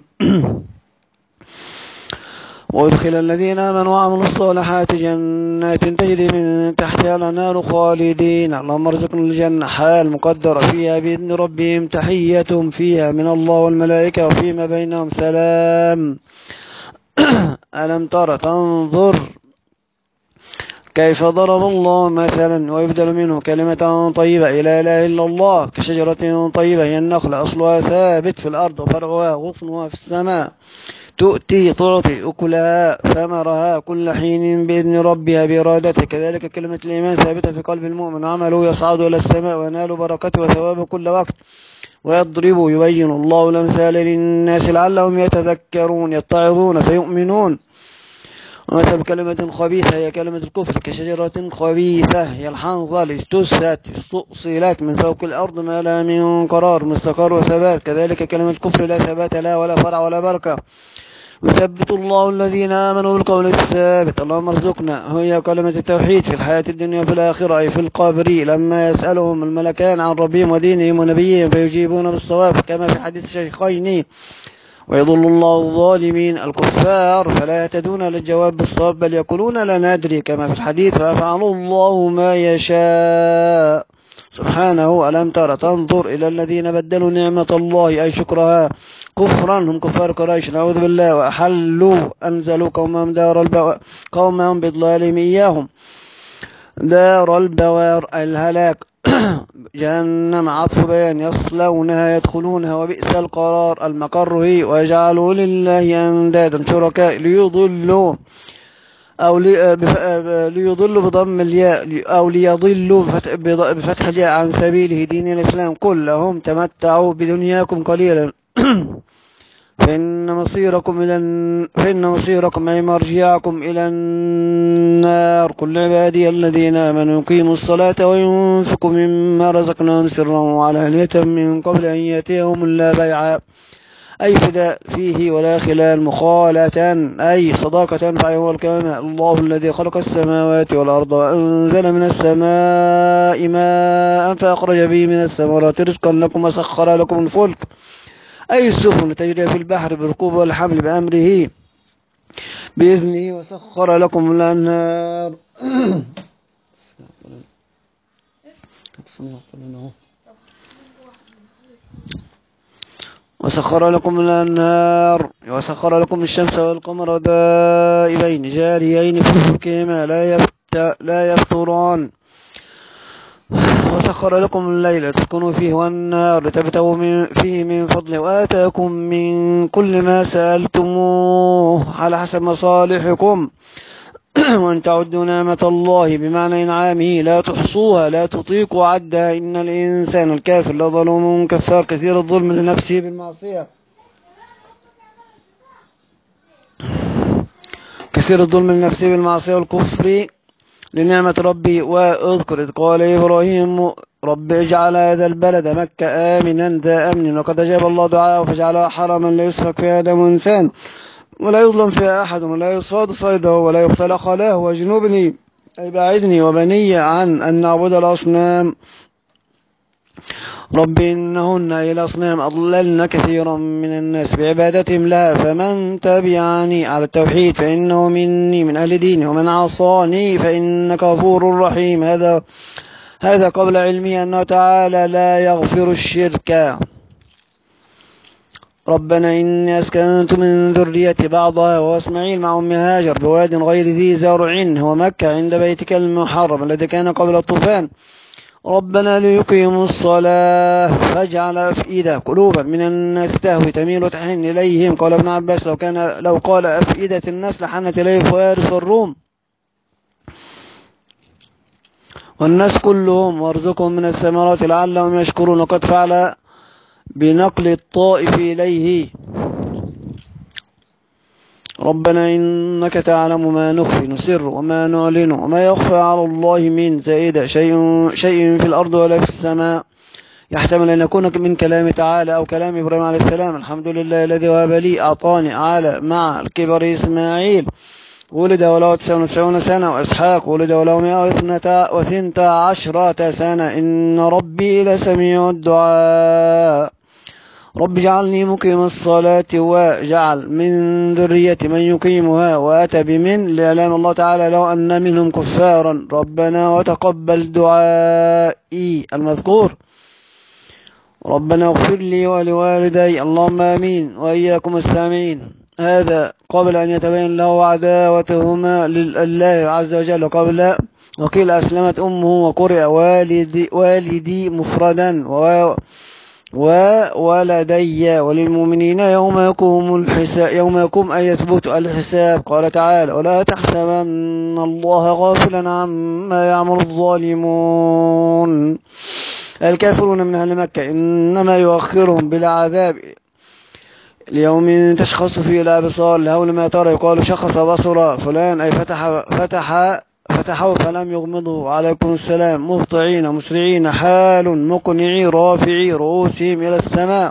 وادخل الذين آمنوا وعملوا الصالحات جنات تجري من تحتها الأنهار خالدين اللهم ارزقنا الجنة حال مقدرة فيها بإذن ربهم تحيتهم فيها من الله والملائكة وفيما بينهم سلام. ألم تر تنظر كيف ضرب الله مثلا ويبدل منه كلمة طيبة إلى لا إله إلا الله كشجرة طيبة هي النخلة أصلها ثابت في الأرض وفرعها غصنها في السماء تؤتي تعطي أكلها ثمرها كل حين بإذن ربها بإرادته. كذلك كلمة الإيمان ثابتة في قلب المؤمن عمله يصعد إلى السماء وينال بركته وثوابه كل وقت. ويضرب يبين الله الأمثال للناس لعلهم يتذكرون يتعظون فيؤمنون. ومثل كلمة خبيثة هي كلمة الكفر كشجرة خبيثة هي الحنظل اجتثت استؤصلت من فوق الأرض ما لها من قرار مستقر وثبات. كذلك كلمة الكفر لا ثبات لها ولا فرع ولا بركة. يثبت الله الذين آمنوا بالقول الثابت اللهم ارزقنا هي كلمة التوحيد في الحياة الدنيا وفي الآخرة أي في القبر لما يسألهم الملكان عن ربهم ودينهم ونبيهم فيجيبون بالصواب كما في حديث الشيخين. ويضل الله الظالمين الكفار فلا يهتدون للجواب بالصواب بل يقولون لا ندري كما في الحديث فيفعل الله ما يشاء سبحانه. ألم تر تنظر إلى الذين بدلوا نعمة الله أي شكرها كفرا هم كفار قريش نعوذ بالله وأحلوا أنزلوا قومهم دار البوار قومهم بضلالهم إياهم دار البوار الهلاك جهنم عطف بيان يصلونها يدخلونها وبئس القرار المقر هي ويجعلوا لله أندادا شركاء ليضلوا أو ليضلوا بضم الياء أو ليضلوا بفتح الياء عن سبيله دين الإسلام كلهم تمتعوا بدنياكم قليلا فإن مصيركم إلى فإن مصيركم أي مرجعكم إلى النار. كل عبادي الذين آمنوا يقيموا الصلاة وينفقوا مما رزقناهم سرا وعلانية من قبل أن يأتيهم لا بيع أي فداء فيه ولا خلال مخالة أي صداقة فهو الكمال. الله الذي خلق السماوات والأرض وأنزل من السماء ماء فأخرج به من الثمرات رزقا لكم وسخر لكم الفلك أي السفن تجري في البحر بالركوب والحمل بأمره بإذنه وسخر لكم الأنهار وسخر لكم الأنهار وسخر لكم الشمس والقمر دائبين جاريين في فلكهما لا لا يفتران وسخر لكم الليل تسكنوا فيه والنهار لتبتغوا من فيه من فضله وآتاكم من كل ما سألتموه على حسب مصالحكم وأن تعدوا نعمة الله بمعنى إنعامه لا تحصوها لا تطيقوا عدها إن الإنسان الكافر لظلوم كفار كثير الظلم لنفسه بالمعصية كثير الظلم لنفسه بالمعصية والكفر لنعمة ربي. واذكر إذ قال إبراهيم رب اجعل هذا البلد مكة آمنا ذا أمن وقد أجاب الله دعاءه فجعلها حرما لا يسفك فيها دم إنسان ولا يظلم فيها أحد ولا يصاد صيده ولا يقتل خلاه واجنبني أي باعدني وبني عن أن نعبد الأصنام رب إنهن أي الأصنام أضللن كثيرا من الناس بعبادتهم لها فمن تبعني على التوحيد فإنه مني من أهل ديني ومن عصاني فإنك غفور رحيم. هذا هذا قبل علمي أنه تعالى لا يغفر الشرك. ربنا إني أسكنت من ذريتي بعضها وإسماعيل مع أم هاجر بواد غير ذي زرع هو مكة عند بيتك المحرم الذي كان قبل الطوفان ربنا ليقيموا الصلاة فاجعل أفئدة قلوبا من الناس تهوي تميل وتحن إليهم. قال ابن عباس لو كان لو قال أفئدة الناس لحنت إليه فارس الروم والناس كلهم وارزقهم من الثمرات لعلهم يشكرون وقد فعل بنقل الطائف إليه. ربنا إنك تعلم ما نخفي نسر وما نعلن وما يخفى على الله من زائدة شيء شيء في الأرض ولا في السماء. يحتمل أن يكون من كلام تعالى أو كلام إبراهيم عليه السلام الحمد لله الذي وهب لي أعطاني على مع الكبر إسماعيل ولد وله تسعة وتسعين سنة وإسحاق ولد وله مائة واثنتا عشرة سنة إن ربي لسميع الدعاء. رب اجعلني مقيم الصلاة وجعل من ذريتي من يقيمها وأتى بمن لإعلام الله تعالى لو أن منهم كفارا ربنا وتقبل دعائي المذكور. ربنا اغفر لي ولوالدي اللهم آمين وإياكم السامعين. هذا قبل أن يتبين له عداوتهما لله عز وجل وقبل وقيل أسلمت أمه وقرئ والدي, والدي مفردا و وولدي وللمؤمنين يوم يقوم الحساب يوم يقوم أن يثبت الحساب. قال تعالى ولا تحسبن الله غافلا عما يعمل الظالمون الكافرون من أهل مكة إنما يؤخرهم بالعذاب ليوم تشخص فيه الأبصار لهول ما ترى يقال شخص بصر فلان أي فتح فتح فتحوا فلم يغمضوا عليكم السلام مهطعين مسرعين حال مقنعي رافعي رؤوسهم إلى السماء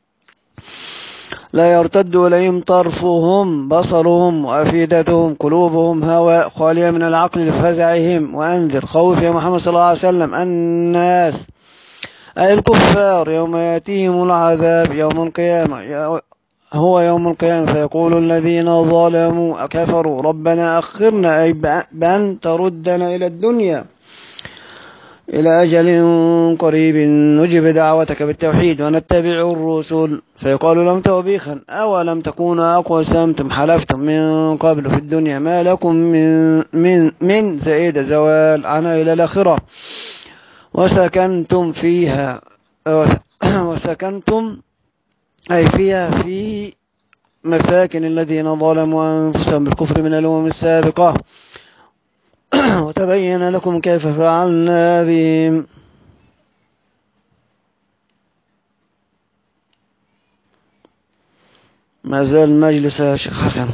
لا يرتد إليهم طرفهم بصرهم وأفئدتهم قلوبهم هواء خالية من العقل لفزعهم. وأنذر خوف يا محمد صلى الله عليه وسلم الناس أي الكفار يوم يأتيهم العذاب يوم القيامة هو يوم القيامة فيقول الذين ظلموا كفروا ربنا أخرنا أي بأن تردنا إلى الدنيا إلى أجل قريب نجب دعوتك بالتوحيد ونتبع الرسل فيقال لهم توبيخا أولم تكونوا أقسمتم حلفتم من قبل في الدنيا ما لكم من من من زائد زوال عنها إلى الآخرة وسكنتم فيها وسكنتم أي فيها في مساكن الذين ظلموا أنفسهم بالكفر من الأمم السابقة وتبين لكم كيف فعلنا بهم. ما زال المجلس يا شيخ حسن.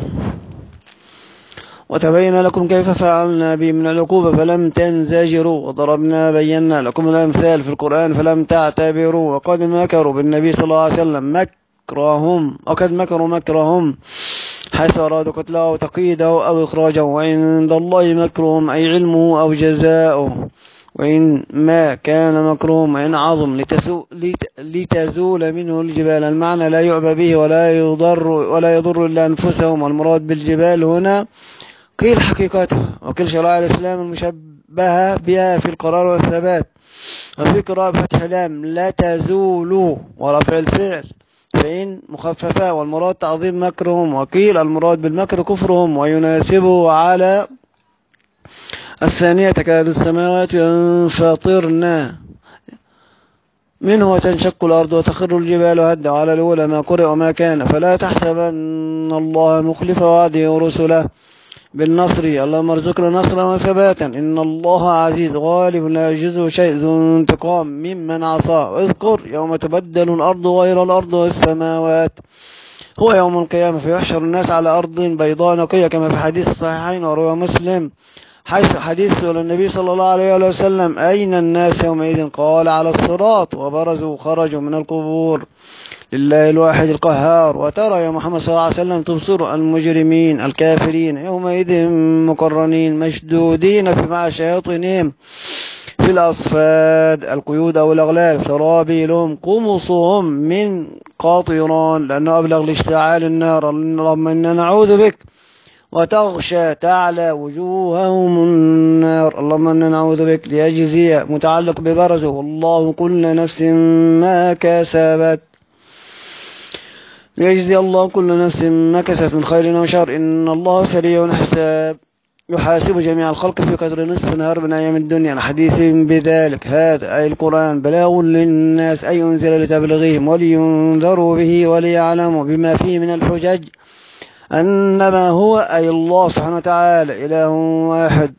وتبين لكم كيف فعلنا بهم من العقوبة فلم تنزجروا وضربنا بينا لكم الأمثال في القرآن فلم تعتبروا وقد مكروا بالنبي صلى الله عليه وسلم مكرهم وقد مكروا مكرهم حيث أرادوا قتله وتقييده أو إخراجه وعند الله مكرهم أي علمه أو جزاؤه وإن ما كان مكرهم إن عظم لتزول منه الجبال المعنى لا يعبى به ولا يضر ولا يضر إلا أنفسهم والمراد بالجبال هنا قيل حقيقتها وقيل شرائع الإسلام المشبهة بها في القرار والثبات وفي قراءة فتح لام لا تزول ورفع الفعل فإن مخففة والمراد تعظيم مكرهم وقيل المراد بالمكر كفرهم ويناسبه على الثانية تكاد السماوات ينفطرن منه وتنشق الأرض وتخر الجبال هدا. على الأولى ما قرئ وما كان، فلا تحسبن الله مخلف وعده رسله بالنصر. اللهم ارزقنا نصرا وثباتا، إن الله عزيز غالب لا يعجزه شيء، ذو انتقام ممن عصاه. اذكر يوم تبدل الأرض غير الأرض والسماوات، هو يوم القيامة فيحشر الناس على أرض بيضاء نقية، كما في حديث الصحيحين وروى مسلم حيث حديث سئل النبي صلى الله عليه وسلم أين الناس يومئذ؟ قال على الصراط، وبرزوا خرجوا من القبور لله الواحد القهار. وترى يا محمد صلى الله عليه وسلم تبصر المجرمين الكافرين يومئذ مقرنين مشدودين في مع شياطينهم في الأصفاد القيود أو الأغلال، سرابيلهم قمصهم من قاطران، لأنه أبلغ لاشتعال النار. اللهم إنا نعوذ بك. وتغشى تعلى وجوههم النار، اللهم إنا نعوذ بك. ليجزي متعلق ببرزه، والله كل نفس ما كسبت، ليجزي الله كل نفس ما كسبت من خير أو شر، إن الله سريع الحساب. يحاسب جميع الخلق في قدر نصف نهار من أيام الدنيا. الحديث بذلك هذا أي القرآن بلاغ للناس، أي أنزل لتبلغهم ولينذروا به وليعلموا بما فيه من الحجج أنما هو أي الله سبحانه وتعالى إله واحد،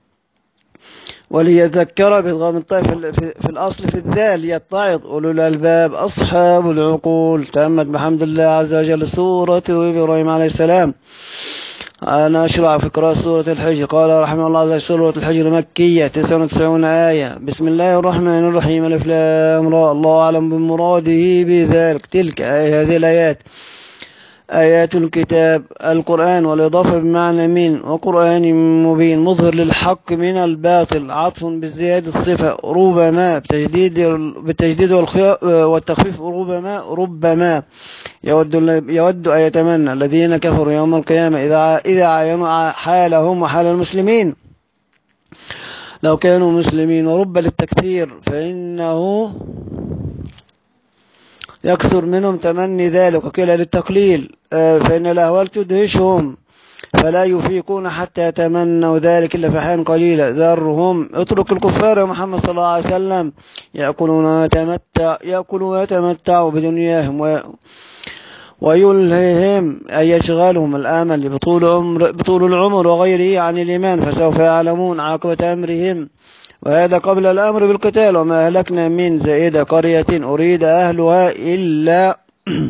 وليذكر بإدغام الطاء في الأصل في الذال يتعظ أولو الألباب أصحاب العقول. تمت بحمد الله عز وجل سورة إبراهيم عليه السلام. أنا أشرع في قراءة سورة الحجر. قال رحمه الله عز وجل: سورة الحجر مكية، تسعة وتسعون آية. بسم الله الرحمن الرحيم. ألف لام را، الله أعلم بمراده بذلك. تلك آية هذه الآيات آيات الكتاب القرآن، والإضافة بمعنى من، وقرآن مبين مظهر للحق من الباطل، عطف بالزيادة الصفة ربما بتجديد بالتجديد والتخفيف ربما ربما يود يود أن يتمنى الذين كفروا يوم القيامة إذا إذا عاينوا حالهم وحال المسلمين لو كانوا مسلمين. ورب للتكثير فإنه يكثر منهم تمني ذلك، وقيل للتقليل فإن الأهوال تدهشهم فلا يفيقون حتى يتمنوا ذلك إلا في حين قليلة. ذرهم، اترك الكفار يا محمد صلى الله عليه وسلم يأكلون ويتمتع يأكلوا ويتمتعوا بدنياهم و ويلههم أي يشغلهم الآمل بطول عمر بطول العمر وغيره عن الإيمان، فسوف يعلمون عاقبة أمرهم. وهذا قبل الأمر بالقتال. وما أهلكنا من زائدة قرية أريد أهلها إلا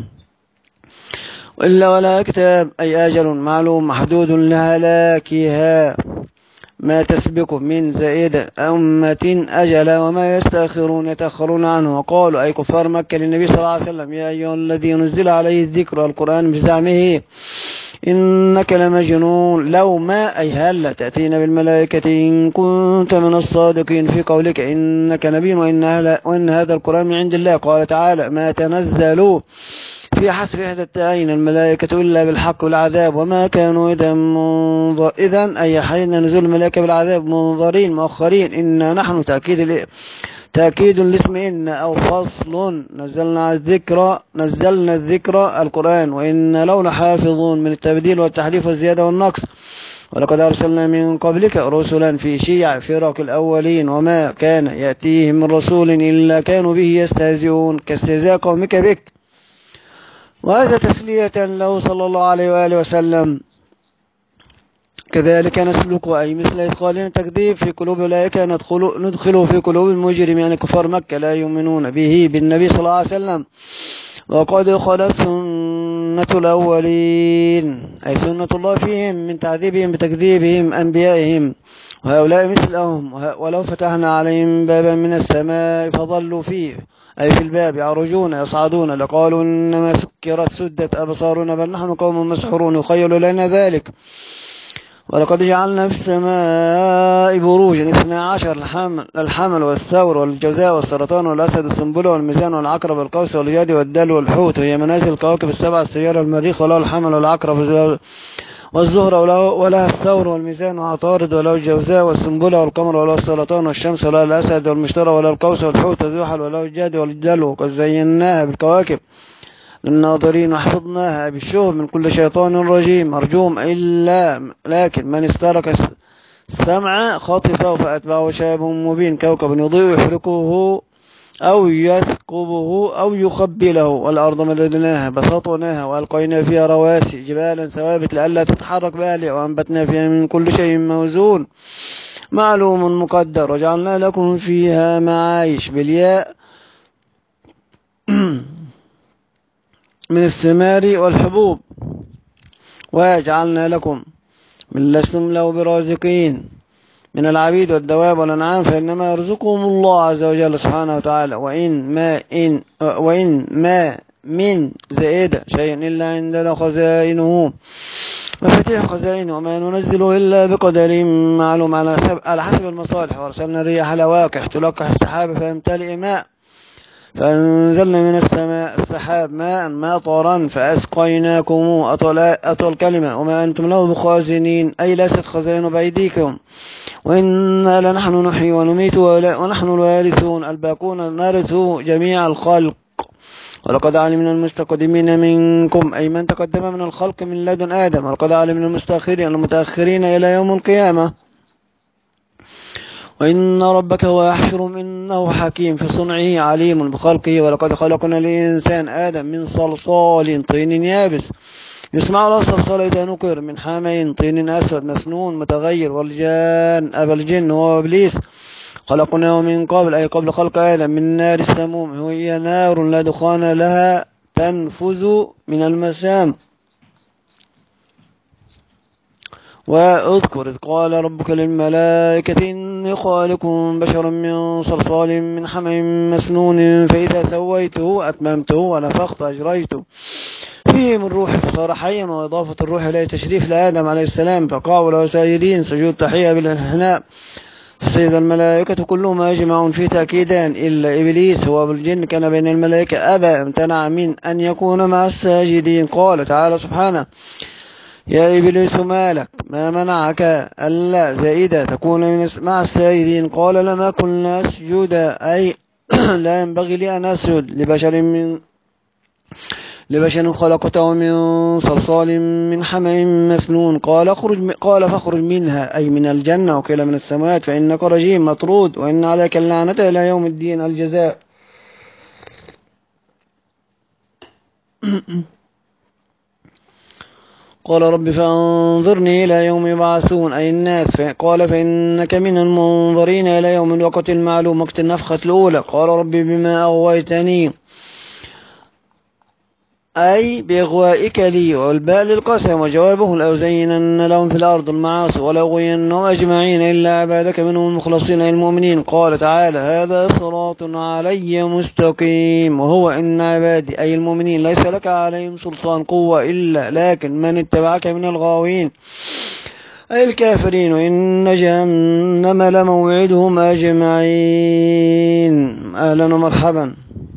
إلا ولا كتاب، أي أجل معلوم محدود لهلاكها. ما تسبق من زائدة أمة أجلا وما يستأخرون يتأخرون عنه. وقالوا أي كفار مكة للنبي صلى الله عليه وسلم: يا أيها الذي نزل عليه الذكر القرآن بزعمه إنك لمجنون. لو ما أي هل تأتينا بالملائكة إن كنت من الصادقين في قولك إنك نبي وإن, وإن هذا القرآن من عند الله. قال تعالى: ما تنزلوا في حسب إحدى التأين الملائكة إلا بالحق والعذاب وما كانوا إذا منظر إذن أي حين نزول الملائكة بالعذاب منظرين مؤخرين. إنا نحن تأكيد تأكيد الاسم إن أو فصل نزلنا الذكر نزلنا الذكر القرآن وإن له لحافظون من التبديل والتحريف والزيادة والنقص. ولقد أرسلنا من قبلك رسلا في شيع فرق الأولين وما كان يأتيهم من رسول إلا كانوا به يستهزئون كاستهزاء قومك بك. وهذا تسلية له صلى الله عليه وآله وسلم. كذلك نسلك أي مثل إدخالنا التكذيب في قلوب أولئك ندخل ندخله في قلوب المجرمين يعني كفار مكة لا يؤمنون به بالنبي صلى الله عليه وسلم. وقد خلت سنة الأولين أي سنة الله فيهم من تعذيبهم بتكذيبهم أنبيائهم وهؤلاء مثلهم. ولو فتحنا عليهم بابا من السماء فظلوا فيه أي في الباب يعرجون يصعدون لقالوا إنما سكرت سدت أبصارنا بل نحن قوم مسحورون يخيل لنا ذلك. ولقد جعلنا في السماء بروجا اثني عشر الحمل, الحمل والثور والجوزاء والسرطان والأسد والسنبلة والميزان والعقرب والقوس والجاد والدل والحوت وهي منازل الكواكب السبع السيارة والمريخ وله الحمل والعقرب والزهرة ولها الثور والميزان وعطارد وله الجوزاء والسنبلة والقمر وله السرطان والشمس وله الأسد والمشتري وله القوس والحوت والذحل وله الجاد والدلو. وقد زيناها بالكواكب للناظرين وحفظناها بالشهب من كل شيطان رجيم مرجوم إلا لكن من استرك السمع خطفه فأتبعه شهاب مبين كوكب يضيء يحرقه أو يثقبه أو يخبله والأرض مددناها بسطناها وألقينا فيها رواسي جبالا ثوابت لئلا تتحرك بها وأنبتنا فيها من كل شيء موزون معلوم مقدر وجعلنا لكم فيها معايش بالياء من الثمار والحبوب وجعلنا لكم من لستم له برازقين من العبيد والدواب والأنعام فإنما يرزقهم الله عز وجل سبحانه وتعالى وإن ما إن وإن ما من زائدة شيء إلا عندنا خزائنه مفاتيح خزائنه وما ننزله إلا بقدر معلوم على حسب على حسب المصالح وأرسلنا الرياح لواقح تلقح السحاب فيمتلئ ماء فأنزلنا من السماء السحاب ماء مطرا فأسقيناكم أطول, أطول كلمة وما أنتم له بخازنين أي ليست خزائن بأيديكم وإنا لنحن نحيي ونميت ونحن الوارثون الباقون نرث جميع الخلق ولقد علمنا المستقدمين منكم أي من تقدم من الخلق من لدن آدم ولقد علمنا المستأخرين المتأخرين إلى يوم القيامة وإن ربك هو يحشرهم إنه حكيم في صنعه عليم بخلقه ولقد خلقنا الإنسان آدم من صلصال طين يابس يسمع له صلصال إذا نكر من حامين طين أسود مسنون متغير والجان أبا الجن هو إبليس خلقناه من قبل أي قبل خلق آدم من نار السموم وهي نار لا دخان لها تنفذ من المسام واذكر إذ قال ربك للملائكة إني خالق بشرا من صلصال من حمأ مسنون فإذا سويته أتممته ونفخت أجريته فيه من روحي فصار حيا وإضافة الروح إليه تشريف لآدم عليه السلام فقعوا له ساجدين سجود تحية بالانحناء فسجد الملائكة كلهم أجمعون في تأكيدان إلا إبليس هو بالجن كان بين الملائكة أبى امتنع من أن يكون مع الساجدين قال تعالى سبحانه يا إبليس ما لك ما منعك ألا زائدة تكون مع الساجدين قال لم أكن أسجد أي لا ينبغي لي أن أسجد لبشر من لبشر خلقته من صلصال من حمأ مسنون قال اخرج قال فاخرج منها أي من الجنة وقيل من السماوات فإنك رجيم مطرود وإن عليك اللعنة إلى يوم الدين الجزاء قال رب فانظرني إلى يوم يبعثون أي الناس قال فإنك من المنظرين إلى يوم الوقت المعلوم وقت النفخة الأولى قال رب بما أغويتني أي بإغوائك لي والباء للقسم وجوابه لأزينن لهم في الأرض المعاصي ولأغوينهم أجمعين إلا عبادك منهم المخلصين المؤمنين قال تعالى هذا صراط علي مستقيم وهو إن عبادي أي المؤمنين ليس لك عليهم سلطان قوة إلا لكن من اتبعك من الغاوين أي الكافرين وإن جهنم لموعدهم أجمعين أهلا ومرحبا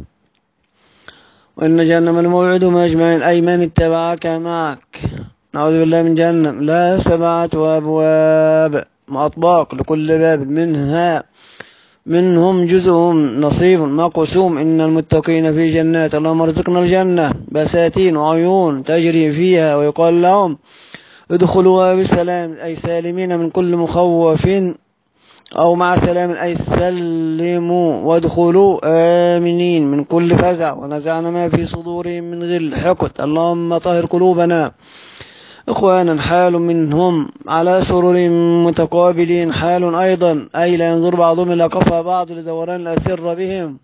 وإن جهنم لموعدهم أجمعين أي من اتبعك معك نعوذ بالله من جهنم لا سبعة أبواب أطباق لكل باب منها منهم جزء نصيب مقسوم إن المتقين في جنات اللهم ارزقنا الجنة بساتين وعيون تجري فيها ويقال لهم ادخلوها بسلام أي سالمين من كل مخوف أو مع سلام أي سلموا وادخلوا آمنين من كل فزع ونزعنا ما في صدورهم من غل حقد اللهم طهر قلوبنا إخوانا حال منهم على سرر متقابلين حال أيضا أي لا ينظر بعضهم إلى قفا بعض لدوران الأسر بهم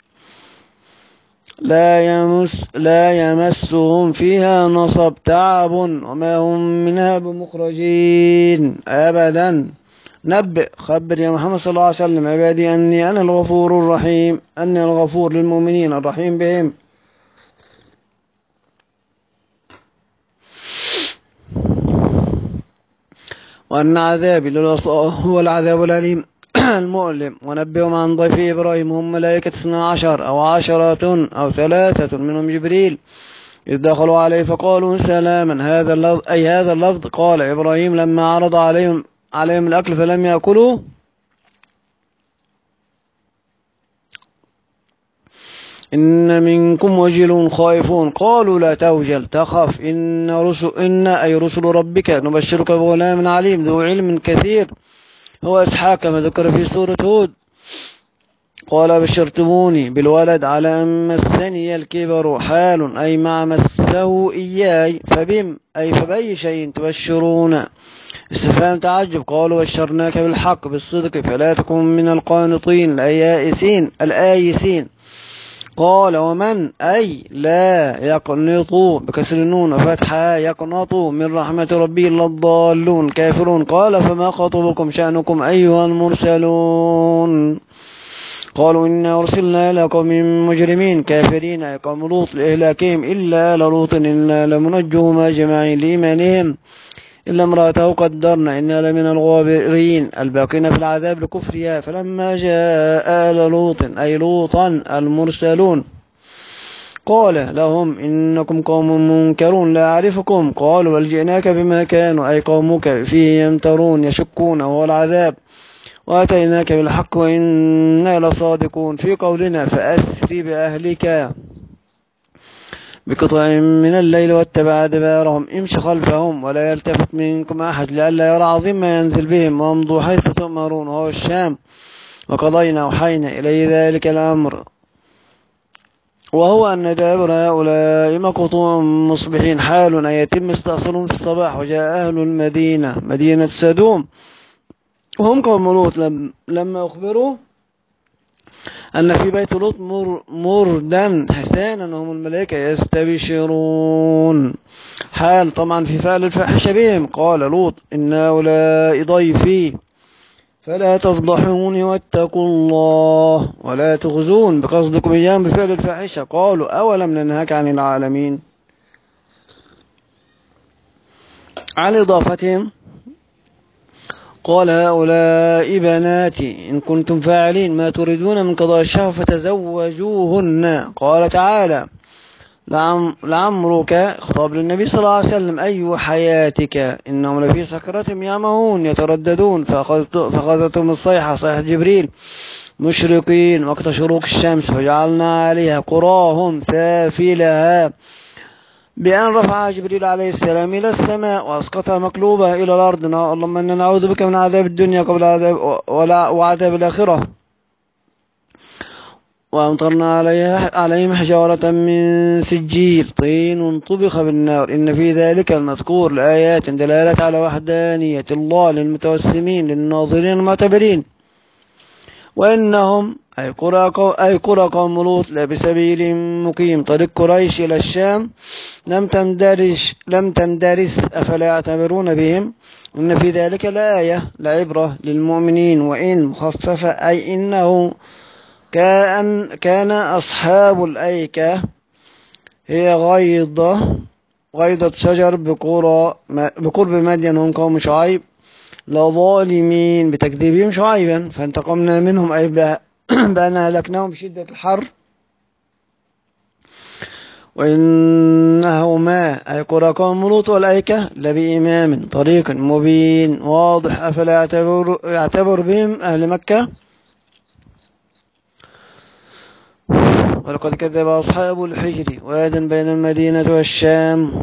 لا يمس لا يمسهم فيها نصب تعب وما هم منها بمخرجين أبدا نبئ خبر يا محمد صلى الله عليه وسلم عبادي أني أنا الغفور الرحيم أني الغفور للمؤمنين الرحيم بهم وأن عذابي للعصاة هو العذاب الأليم المؤلم ونبئهم عن ضيف إبراهيم هم ملائكة اثنا عشر أو عشرة أو ثلاثة منهم جبريل إذ دخلوا عليه فقالوا سلاما هذا اللفظ أي هذا اللفظ قال إبراهيم لما عرض عليهم عليهم الأكل فلم يأكلوا إن منكم وجلون خائفون قالوا لا توجل تخف إن رسل إن أي رسل ربك نبشرك بغلام عليم ذو علم كثير هو إسحاق كما ذكر في سورة هود. قال بشرتموني بالولد على أن مسني الكبر حال أي مع مسه إياي فبم أي فبأي شيء تبشرون استفهام تعجب. قالوا بشرناك بالحق بالصدق فلا تكن من القانطين الآيسين الآيسين. قال ومن أي لا يقنطوا بكسر النون وفتحها يقنطوا من رحمة ربي إلا الضالون كافرون. قال فما خطبكم شأنكم أيها المرسلون. قالوا إنا أرسلنا إلى قوم مجرمين كافرين أي قوم لوط لإهلاكهم إلا لوط إنا لمنجوهم أجمعين لإيمانهم إلا امرأته قدرنا إنا لمن الغابرين الباقين في العذاب لكفرها. فلما جاء آل لوط أي لوطا المرسلون قال لهم إنكم قوم منكرون لا أعرفكم. قالوا بل جئناك بما كانوا أي قومك فيه يمترون يشكون وهو العذاب وأتيناك بالحق وإنا لصادقون في قولنا فأسر بأهلك بقطع من الليل واتبع أدبارهم امش خلفهم ولا يلتفت منكم أحد لئلا يرى عظيم ما ينزل بهم وامضوا حيث تؤمرون وهو الشام وقضينا أوحينا إليه ذلك الأمر وهو أن دابر هؤلاء مقطوع مصبحين حال أن يتم استأصلهم في الصباح. وجاء أهل المدينة مدينة سدوم وهم قوم لوط لما أخبروا أن في بيت لوط مر مردا حسانا وهم الملائكة يستبشرون حال طبعا في فعل الفاحشة بهم. قال لوط إن هؤلاء ضيفي فلا تفضحوني واتقوا الله ولا تخزون بقصدكم إياهم بفعل الفاحشة. قالوا أولم ننهك عن العالمين عن إضافتهم. قال هؤلاء بناتي إن كنتم فاعلين ما تريدون من قضاء الشهوة فتزوجوهن. قال تعالى لعم لعمرك خطاب للنبي صلى الله عليه وسلم أي حياتك إنهم لفي سكرتهم يعمهون يترددون فأخذتهم الصيحة صيحة جبريل مشرقين وقت شروق الشمس فجعلنا عليها قراهم سافلها بأن رفعها جبريل عليه السلام إلى السماء وأسقطها مقلوبة إلى الأرض. اللهم إنا نعوذ بك من عذاب الدنيا قبل عذاب وعذاب الآخرة. وأمطرنا عليها عليهم حجارة من سجيل طين طبخ بالنار إن في ذلك المذكور لآيات دلالة على وحدانية الله للمتوسمين للناظرين المعتبرين. وإنهم أي قرى أي قرى قوم لوط لا بسبيل مقيم طريق قريش إلى الشام لم تندرج لم تندرس أفلا يعتبرون بهم إن في ذلك لآية لعبرة للمؤمنين. وإن مخففة أي إنه كان كان أصحاب الأيكة هي غيضة غيضة شجر بقرى بقرب مدين هم قوم شعيب لظالمين بتكذيبهم شعيبا فانتقمنا منهم أي بأن هلكناهم بشدة الحر. وإنهما أي قرى قوم لوط والأيكة لبإمام طريق مبين واضح أفلا يعتبر, يعتبر بهم أهل مكة. ولقد كذب أصحاب الحجر واد بين المدينة والشام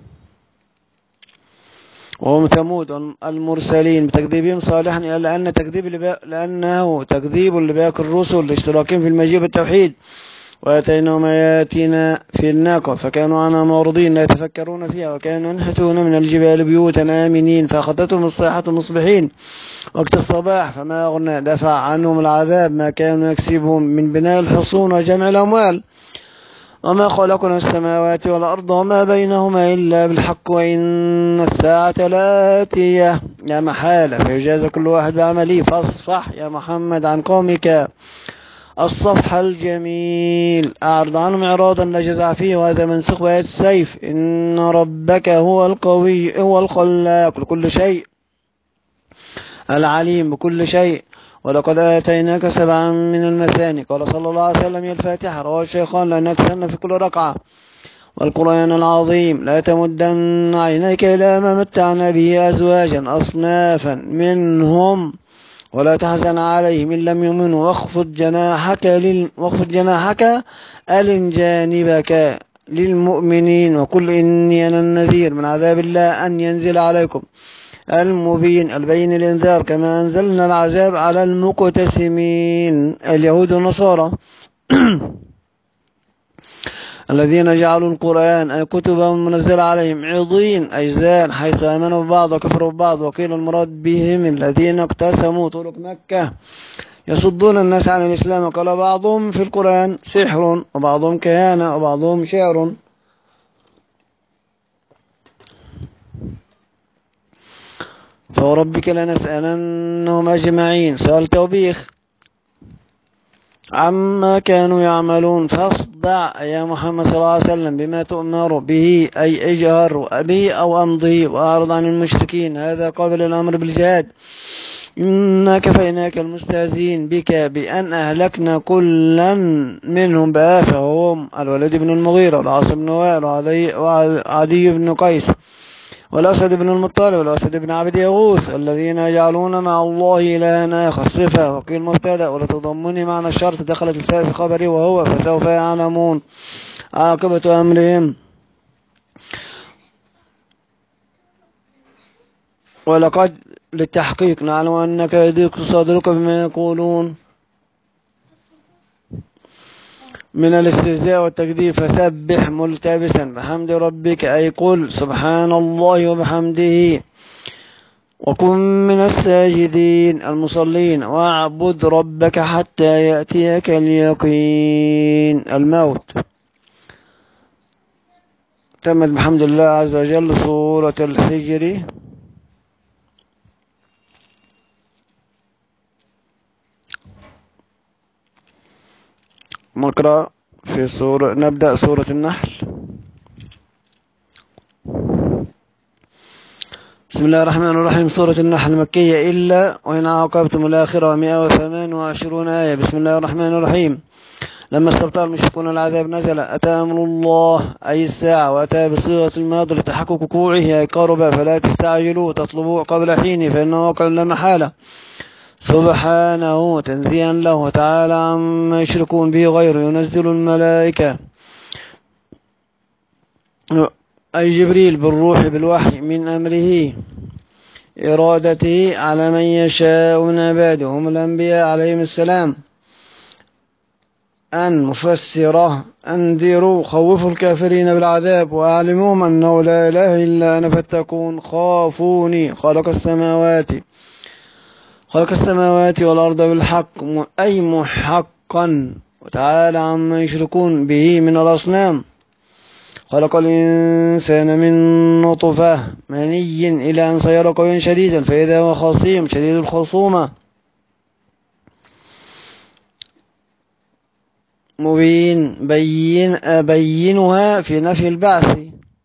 وهم ثمود المرسلين بتكذيبهم صالحا لأن تكذيب لأنه تكذيب لباقي الرسل لاشتراكهم في المجيء بالتوحيد. وآتيناهم آياتنا في الناقة فكانوا عنها معرضين لا يتفكرون فيها وكانوا ينحتون من الجبال بيوتا آمنين فأخذتهم الصيحة مصبحين وقت الصباح فما أغنى دفع عنهم العذاب ما كانوا يكسبون من بناء الحصون وجمع الأموال. وما خلقنا السماوات والأرض وما بينهما إلا بالحق وإن الساعة لآتية لا محالة فيجازى كل واحد بعمله. فاصفح يا محمد عن قومك الصفح الجميل أعرض عنهم إعراضا لا جزع فيه وهذا منسوخ بآية السيف إن ربك هو القوي هو الخلاق لكل شيء العليم بكل شيء. ولقد آتيناك سبعا من المثاني قال صلى الله عليه وسلم هي الفاتحة رواه الشيخان لأنها تسنى في كل ركعة والقرآن العظيم لا تمدن عينيك إلى ما متعنا به أزواجا أصنافا منهم ولا تحزن عليهم إن لم يؤمنوا واخفض جناحك لل... واخفض جناحك ألن جانبك للمؤمنين وقل إني أنا النذير من عذاب الله أن ينزل عليكم المبين البين الإنذار كما أنزلنا العذاب على المقتسمين اليهود والنصارى الذين جعلوا القرآن أي كتبهم منزل عليهم عضين أجزاء حيث آمنوا ببعض وكفروا ببعض وقيل المراد بهم الذين اقتسموا طرق مكة يصدون الناس عن الإسلام. وقال بعضهم في القرآن سحر وبعضهم كهانة وبعضهم شعر. فوربك لنسألنهم أجمعين سؤال توبيخ عما كانوا يعملون فاصدع يا محمد صلى الله عليه وسلم بما تؤمر به أي اجهر به أو أمضي وأعرض عن المشركين. هذا قبل الأمر بالجهاد. إنا كفيناك المستهزئين بك بأن أهلكنا كلا منهم بآفة وهم الوليد بن المغيرة والعاص بن وائل وعدي بن قيس والأسد بن المطلب والأسد بن عبد يغوث الذين يجعلون مع الله إلها آخر صفة. وقيل مبتدأ ولتضمن معنى الشرط دخلت الفاء في خبره وهو فسوف يعلمون عاقبة أمرهم. ولقد للتحقيق نعلم أنك يضيق صدرك بما يقولون من الاستهزاء والتكذيب فسبح ملتبسا بحمد ربك أي قل سبحان الله وبحمده وكن من الساجدين المصلين واعبد ربك حتى يأتيك اليقين الموت. تمت بحمد الله عز وجل سورة الحجر. نقرأ في سورة نبدأ سورة النحل. بسم الله الرحمن الرحيم. سورة النحل مكية إلا وإن عاقبتم الآخرة مئة وثمان وعشرون آية. بسم الله الرحمن الرحيم. لما استبطأ المشركون العذاب نزل أتى أمر الله أي الساعة وأتى بصيغة الماضي لتحقق وقوعه أي قرب فلا تستعجلوا تطلبوه قبل حين فإنه واقع لا محالة سبحانه تنزيها له وتعالى عما يشركون به غيره. ينزل الملائكة أي جبريل بالروح بالوحي من أمره إرادته على من يشاء من عباده هم الأنبياء عليهم السلام أن مفسره أنذروا خوفوا الكافرين بالعذاب وأعلموهم أنه لا إله إلا أنا فاتقون خافوني خلق السماوات خلق السماوات والأرض بالحق أي محقا وتعالى عما يشركون به من الأصنام. خلق الإنسان من نطفة مني إلى أن صير قويا شديدا فإذا هو خصيم شديد الخصومة مبين بين أبينها في نفي البعث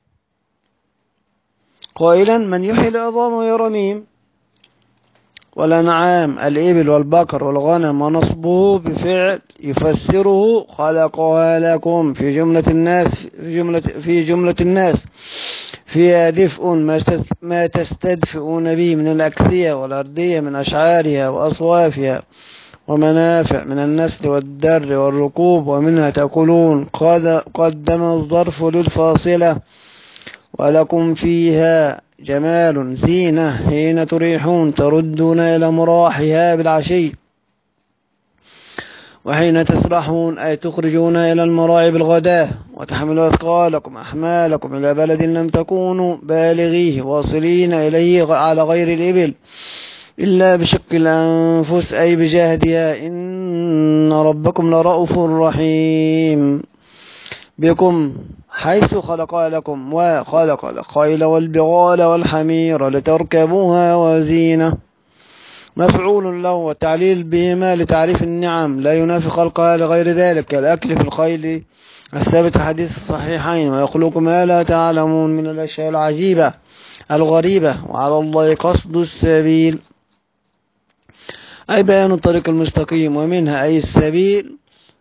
قائلا من يحيي العظام وهي رميم. والأنعام الإبل والبقر والغنم ونصبه بفعل يفسره خلقها لكم في جملة الناس في جملة في جملة الناس فيها دفء ما تستدفئون به من الأكسية والأردية من أشعارها وأصوافها ومنافع من النسل والدر والركوب ومنها تأكلون. قدم الظرف للفاصلة ولكم فيها جمال زينة حين تريحون تردون إلى مراحها بالعشي وحين تسرحون أي تخرجون إلى المراعي بالغداة وتحملوا أثقالكم أحمالكم إلى بلد لم تكونوا بالغيه واصلين إليه على غير الإبل إلا بشق الأنفس أي بجهدها إن ربكم لرؤوف رحيم بكم حيث خلق لكم وخلق الخيل والبغال والحمير لتركبوها وزينة مفعول له والتعليل بهما لتعريف النعم لا ينافي خلقها لغير ذلك كالأكل في الخيل الثابت في حديث الصحيحين ويخلق ما لا تعلمون من الأشياء العجيبة الغريبة وعلى الله قصد السبيل أي بيان الطريق المستقيم ومنها أي السبيل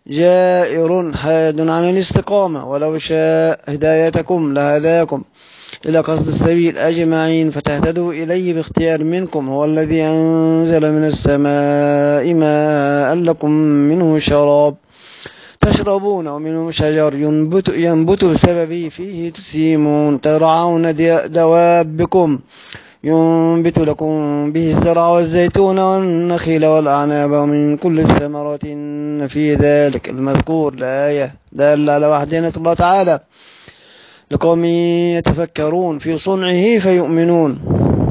جائر حاد عن الاستقامة ولو شاء هدايتكم لهداكم إلى قصد السبيل أجمعين فتهتدوا إليه باختيار منكم. هو الذي أنزل من السماء ماء لكم منه شراب تشربون ومنه شجر ينبت, ينبت بسببه فيه تسيمون ترعون دوابكم ينبت لكم به الزرع والزيتون والنخيل والأعناب ومن كل الثمرات إن في ذلك المذكور لآية دالة على وحدانية الله تعالى لقوم يتفكرون في صنعه فيؤمنون.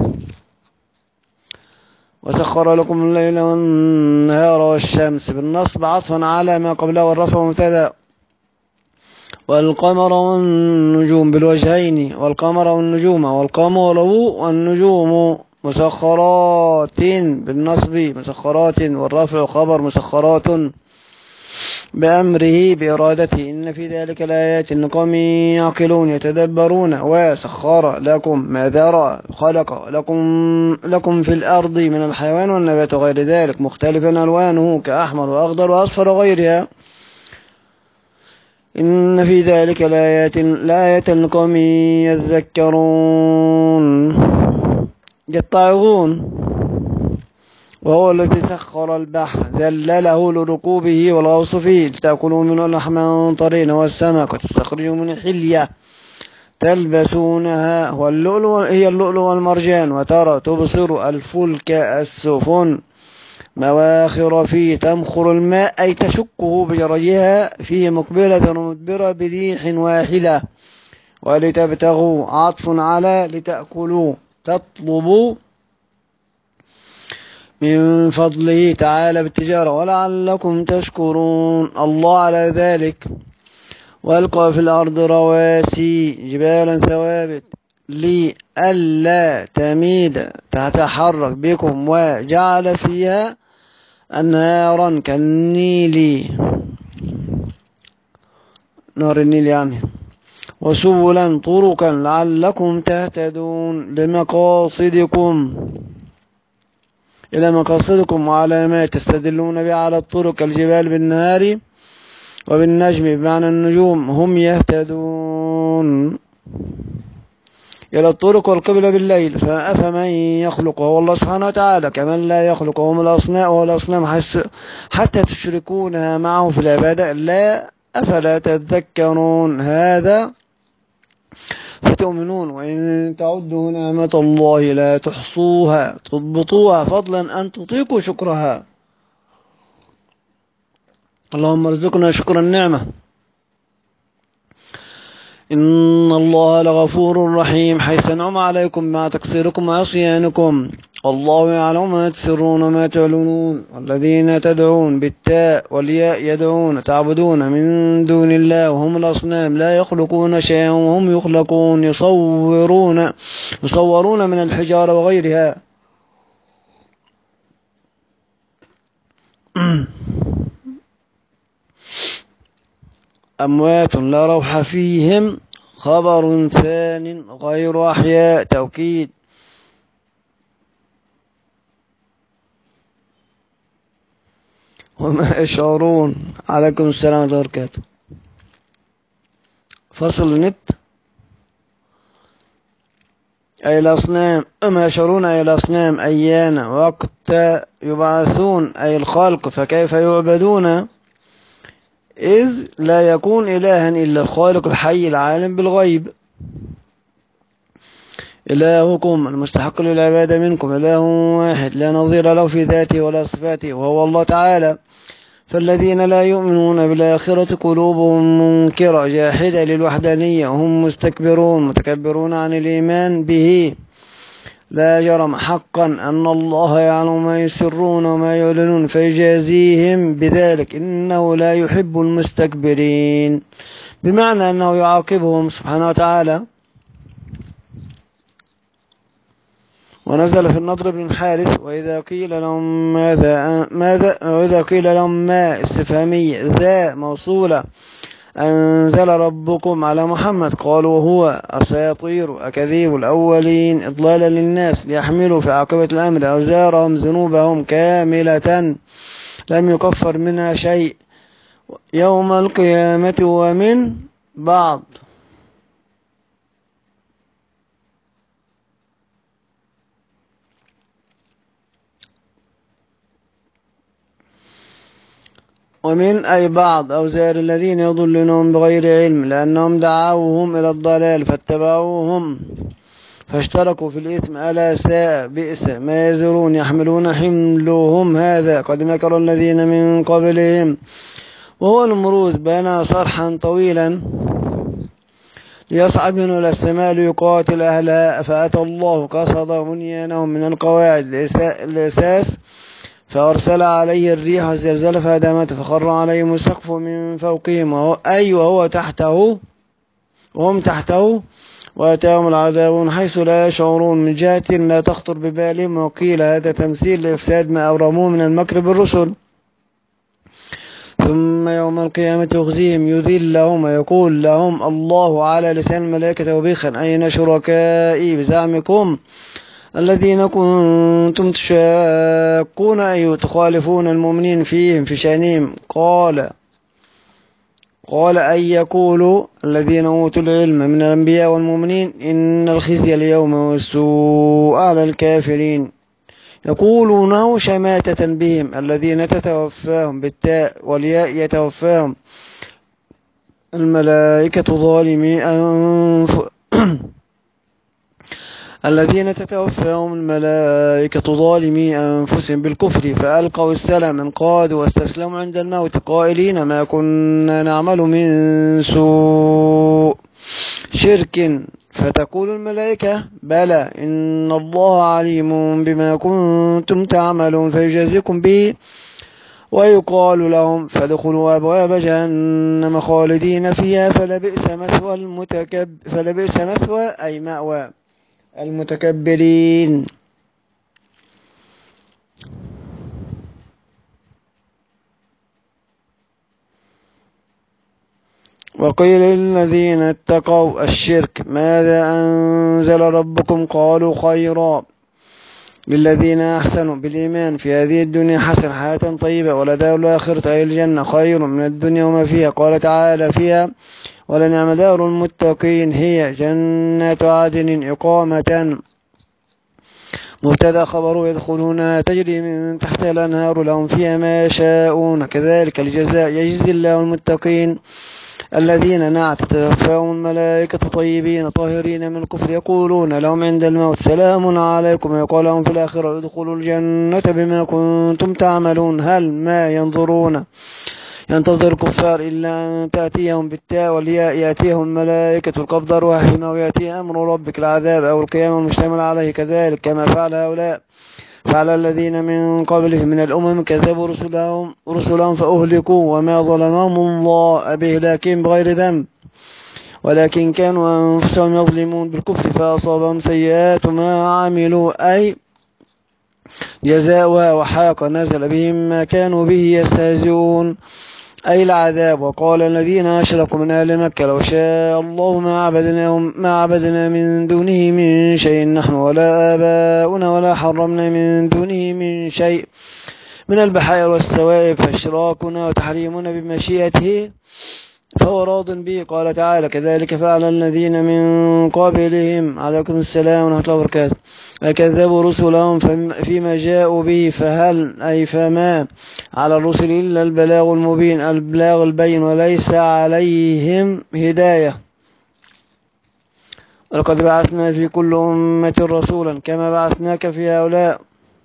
وسخر لكم الليل والنهار والشمس بالنصب عطفا على ما قبله والرفع مبتدأ والقمر والنجوم بالوجهين والقمر والنجوم والقمر والنجوم مسخرات بالنصب مسخرات والرفع خبر مسخرات بأمره بإرادته إن في ذلك الآيات لقوم يعقلون يتدبرون. وسخر لكم ما ذرأ خلق لكم لكم في الأرض من الحيوان والنبات وغير ذلك مختلفا ألوانه كأحمر وأخضر وأصفر وغيرها إن في ذلك لآيات لآية لقوم يذكرون يتعظون. وهو الذي سخر البحر ذلله لركوبه والغوص فيه لتأكلوا منه لحما طريا والسمك وتستخرجوا من حلية تلبسونها هو اللؤلؤ هي اللؤلؤ والمرجان وترى تبصر الفلك السفن مواخر فيه تمخر الماء أي تشكه بجريها فيه مقبلة ومدبرة بريح واحدة ولتبتغوا عطف على لتأكلوا تطلبوا من فضله تعالى بالتجارة ولعلكم تشكرون الله على ذلك. وألقى في الأرض رواسي جبالا ثوابت لئلا تميد تتحرك بكم وجعل فيها أنهارا كالنيل نهر النيل يعني وسبلا طرقا لعلكم تهتدون لمقاصدكم إلى مقاصدكم وعلامات تستدلون بها على الطرق الجبال بالنهار وبالنجم بمعنى النجوم هم يهتدون إلى الطرق والقبلة بالليل. فأفمن يخلق هو الله سبحانه وتعالى كمن لا يخلق وهم الأصنام والأصنام حتى تشركونها معه في العبادة لا أفلا تذكرون هذا فتؤمنون وإن تعدوا نعمة الله لا تحصوها تضبطوها فضلا أن تطيقوا شكرها. اللهم ارزقنا شكر النعمة. إن الله لغفور رحيم حيث أنعم عليكم مع تقصيركم وعصيانكم الله يعلم ما تسرون وما تعلنون. والذين تدعون بالتاء والياء يدعون تعبدون من دون الله وهم الأصنام لا يخلقون شيئا وهم يخلقون يصورون يصورون من الحجارة وغيرها أموات لا روح فيهم خبر ثان غير أحياء توكيد. وما يشعرون عليكم السلام ورحمة الله وبركاته. فصل النت أي الأصنام أما يشعرون أي الأصنام أيان وقت يبعثون أي الخلق فكيف يعبدون إذ لا يكون إلها إلا الخالق الحي العالم بالغيب. إلهكم المستحق للعبادة منكم إله واحد لا نظير له في ذاته ولا صفاته وهو الله تعالى. فالذين لا يؤمنون بالآخرة قلوبهم منكرة جاحدة للوحدانية وهم مستكبرون متكبرون عن الإيمان به. لا جرم حقا أن الله يعلم ما يسرون وما يعلنون فيجازيهم بذلك إنه لا يحب المستكبرين بمعنى أنه يعاقبهم سبحانه وتعالى. ونزل في النضر بن الحارث وإذا قيل لهم ماذا ماذا وإذا قيل لهم ما استفهامية ذا موصولة أنزل ربكم على محمد قالوا وهو أساطير أكاذيب الأولين إضلالا للناس ليحملوا في عاقبة الأمر أوزارهم ذنوبهم كاملة لم يكفر منها شيء يوم القيامة ومن بعض. ومن أي بعض أوزار الذين يضلونهم بغير علم لأنهم دعوهم إلى الضلال فاتبعوهم فاشتركوا في الإثم ألا ساء بئس ما يزرون يحملون حملهم هذا قد مكر الذين من قبلهم وهو النمرود بنى صرحا طويلا ليصعد منه إلى السماء ليقاتل أهلها فأتى الله قصد بنيانهم من القواعد الأساس فأرسل عليه الريح والزلزال فهدمته فخر عليهم السقف من فوقهم وهو أي وهو تحته وهم تحته وأتاهم العذاب من حيث لا يشعرون من جهة لا تخطر ببالهم وقيل هذا تمثيل لإفساد ما أورموه من المكر بالرسل ثم يوم القيامة يخزيهم يذلهم ويقول لهم الله على لسان الملائكة وبيخا أين شركائي بزعمكم الذين كنتم تشاقون أي تخالفون المؤمنين فيهم في شأنهم قال قال أن يقولوا الذين أوتوا العلم من الأنبياء والمؤمنين إن الخزي اليوم والسوء على الكافرين يقولونه شماتة بهم الذين تتوفاهم بالتاء والياء يتوفاهم الملائكة ظالمي أنف الذين تتوفاهم الملائكة ظالمي أنفسهم بالكفر فألقوا السلام انقادوا واستسلموا عند الموت قائلين ما كنا نعمل من سوء شرك فتقول الملائكة بلى إن الله عليم بما كنتم تعملون فيجازيكم به ويقال لهم فادخلوا أبواب جهنم خالدين فيها فلبئس مثوى المتكب فلبئس مثوى أي مأوى المتكبرين. وقيل للذين اتقوا الشرك ماذا أنزل ربكم قالوا خيرا للذين أحسنوا بالإيمان في هذه الدنيا حسنة حياة طيبة ولدار الآخرة أي الجنة خير من الدنيا وما فيها قال تعالى فيها ولنعم دار المتقين هي جنات عدن إقامة مبتدأ خبره يدخلونها تجري من تحت الأنهار لهم فيها ما يشاءون كذلك الجزاء يجزي الله المتقين الذين نعت تتوفاهم الملائكة طيبين طاهرين من الكفر يقولون لهم عند الموت سلام عليكم ويقول لهم في الآخرة ادخلوا الجنة بما كنتم تعملون هل ما ينظرون ينتظر الكفار إلا أن تأتيهم بالتاء والياء يأتيهم الملائكة القبض أرواحهم أو يأتي أمر ربك العذاب أو القيامة المشتمل عليه كذلك كما فعل هؤلاء فعل الذين من قبلهم من الأمم كذبوا رسلهم, رسلهم فأهلكوا وما ظلمهم الله بإهلاكهم بغير ذنب ولكن كانوا أنفسهم يظلمون بالكفر فأصابهم سيئات ما عملوا أي جزاؤها وحاق نزل بهم ما كانوا به يستهزئون أي العذاب وقال الذين أشركوا من أهل مكة لو شاء الله ما عبدناهم ما عبدنا من دونه من شيء نحن ولا آباؤنا ولا حرمنا من دونه من شيء من البحائر والسوائب فاشراكنا وتحريمنا بمشيئته فهو راض به قال تعالى كذلك فعل الذين من قبلهم عليكم السلام ورحمة الله وبركاته كذبوا رسلهم فيما جاءوا به فهل أي فما على الرسل إلا البلاغ المبين البلاغ البين وليس عليهم هداية ولقد بعثنا في كل أمة رسولا كما بعثناك في هؤلاء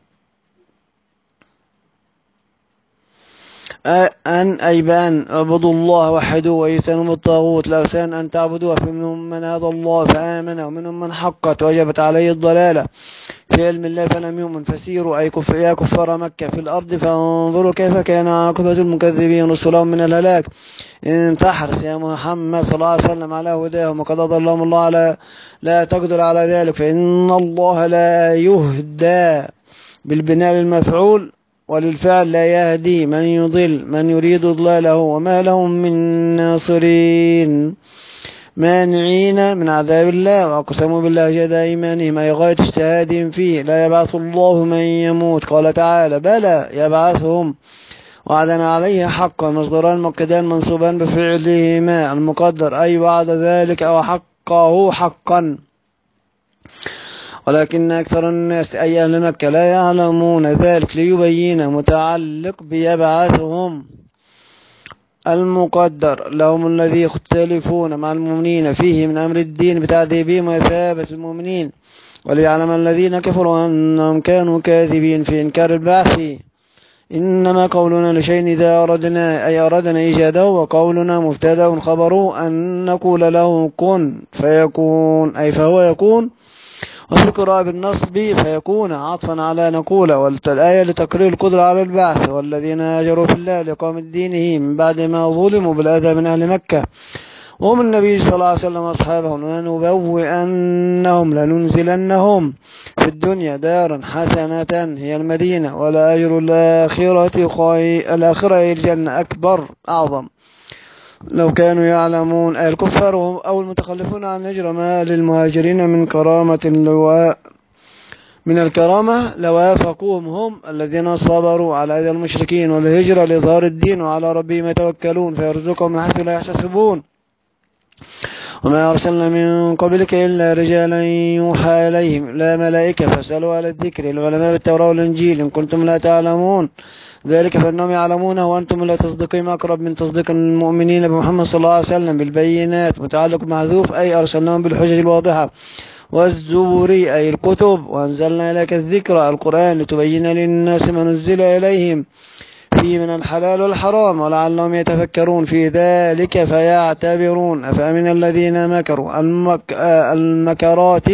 أن أي بأن اعبدوا الله وحدوا واجتنبوا الطاغوت الأوثان أن تعبدوها فمنهم من هدى الله فآمن ومنهم من حقت وجبت عليه الضلالة في علم الله فلم يؤمن فسيروا أي كف يا كفار مكة في الأرض فانظروا كيف كان عاقبة المكذبين رسلهم من الهلاك إن تحرص يا محمد صلى الله عليه وسلم على هداهم وقد أضلهم الله على لا تقدر على ذلك فإن الله لا يهدى بالبناء للمفعول وللفعل لا يهدي من يضل من يريد ضلاله وما لهم من ناصرين مانعين من عذاب الله وأقسموا بالله جهد أيمانهم أي غاية اجتهادهم فيه لا يبعث الله من يموت قال تعالى بلى يبعثهم وعدنا عليه حقا مصدران مؤكدان منصوبان بفعلهما المقدر أي بعد ذلك أو حقه حقا ولكن أكثر الناس أي أهل مكة لا يعلمون ذلك ليبين متعلق بيبعثهم المقدر لهم الذي يختلفون مع المؤمنين فيه من أمر الدين بتعذيبهم وإثابة المؤمنين، وليعلم الذين كفروا أنهم كانوا كاذبين في إنكار البعث. إنما قولنا لشيء إذا أردنا أي أردنا إيجاده، وقولنا مبتدأ خبره أن نقول له كن فيكون أي فهو يكون. وفي القراءة بالنصب فيكون عطفا على نقول، والآية لتقرير القدرة على البعث. والذين هاجروا في الله لإقامة دينه من بعد ما ظلموا بالأذى من أهل مكة وهم النبي صلى الله عليه وسلم وأصحابه لنبوئنهم لننزلنهم في الدنيا دارا حسنة هي المدينة، ولأجر الآخرة خير، الآخرة هي الجنة أكبر أعظم لو كانوا يعلمون. أي الكفار أو المتخلفون عن الهجرة ما للمهاجرين من كرامة لواء من الكرامة لوافقوهم هم الذين صبروا على أذى المشركين والهجرة لإظهار الدين وعلى ربهم يتوكلون فيرزقهم من حيث لا يحتسبون. وما أرسلنا من قبلك إلا رجالا يوحى إليهم لا ملائكة فاسألوا على الذكر العلماء بالتوراة والإنجيل إن كنتم لا تعلمون ذلك فإنهم يعلمونه وأنتم لا تصدقون أقرب من تصديق المؤمنين بمحمد صلى الله عليه وسلم بالبينات متعلق محذوف أي أرسلناهم بالحجج الواضحة والزبور أي الكتب وأنزلنا إليك الذكر القرآن لتبين للناس ما نزل إليهم فيه من الحلال والحرام ولعلهم يتفكرون في ذلك فيعتبرون. أفأمن الذين مكروا المك... المكرات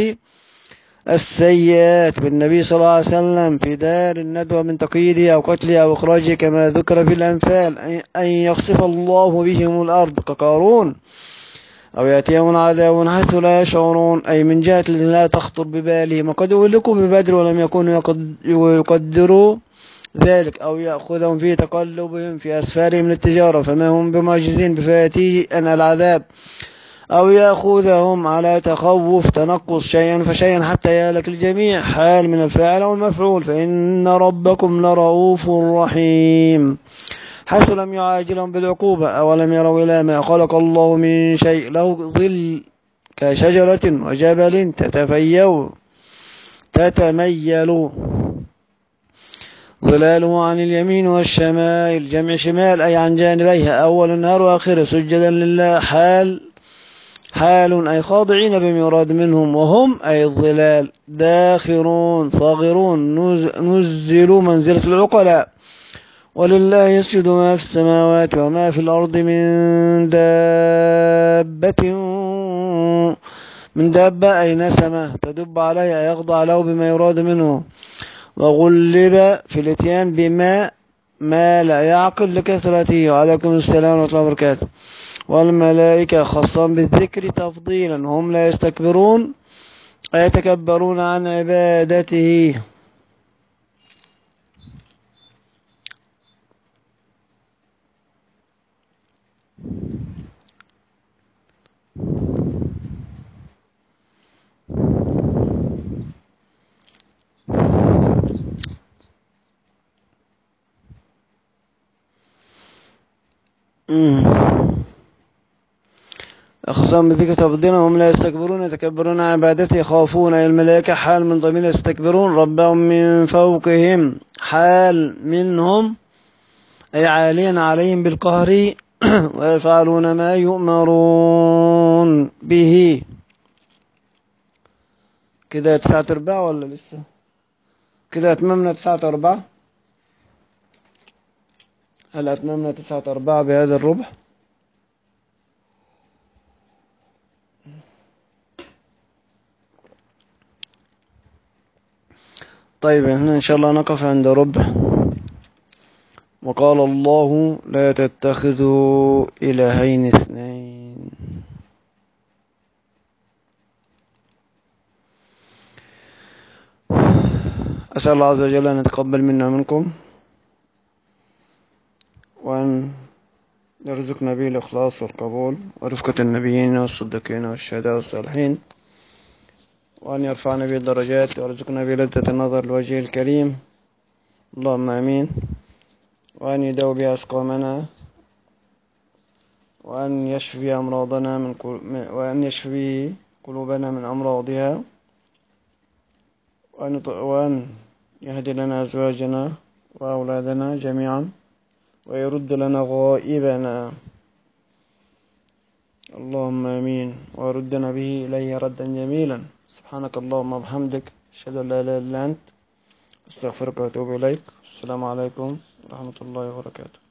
السيئات بالنبي صلى الله عليه وسلم في دار الندوة من تقييده أو قتله أو إخراجه كما ذكر في الأنفال أن يخسف الله بهم الأرض كقارون أو يأتيهم عذاب حيث لا يشعرون أي من جهة لا تخطر ببالهم وقد أهلكوا ببدر ولم يكونوا يقدروا ذلك أو يأخذهم في تقلبهم في أسفارهم للتجارة فما هم بمعجزين بفاتي أن العذاب أو يأخذهم على تخوف تنقص شيئا فشيئا حتى يهلك الجميع حال من الفاعل والمفعول فإن ربكم لرؤوف رحيم حيث لم يعاجلهم بالعقوبة أولم يروا إلى ما خلق الله من شيء له ظل كشجرة وجبل تتفيأ تتميل ظلاله عن اليمين والشمال جمع شمال أي عن جانبيها أول النهار وآخره سجدا لله حال حال أي خاضعين بما يراد منهم وهم أي الظلال داخرون صاغرون نزلوا منزلة العقلاء. ولله يسجد ما في السماوات وما في الأرض من دابة من دابة أي نسمة تدب عليها يخضع له بما يراد منه وغلب في الاتيان بما ما لا يعقل لكثرته. وعليكم السلام ورحمة الله وبركاته. والملائكة خاصة بالذكر تفضيلا هم لا يستكبرون أي يتكبرون عن عبادته. أخصام بذلك تفضيلا هم لا يستكبرون يتكبرون عن عبادته يخافون أي الملائكة حال من ضمير يستكبرون ربهم من فوقهم حال منهم أي عاليا عليهم بالقهر ويفعلون ما يؤمرون به. كده تسعة أربعة ولا لسه؟ كده أتممنا تسعة أربعة. هل أتممنا تسعة أربعة بهذا الربع؟ طيب هنا إن شاء الله نقف عند ربع. وقال الله لا تتخذوا إلهين اثنين. أسأل الله عز وجل أن يتقبل منا ومنكم وأن يرزقنا به الإخلاص والقبول ورفقة النبيين والصديقين والشهداء والصالحين وأن يرفعنا به الدرجات ويرزقنا به لذة النظر لوجهه الكريم اللهم آمين. وأن يداوي بها أسقامنا وأن يشفي أمراضنا من كل... وأن يشفي قلوبنا من أمراضها وأن... وأن يهدي لنا أزواجنا وأولادنا جميعا ويرد لنا غائبنا، اللهم آمين، ويردنا به إليه ردا جميلا. سبحانك اللهم وبحمدك، أشهد أن لا إله إلا أنت، أستغفرك وأتوب إليك. السلام عليكم ورحمة الله وبركاته.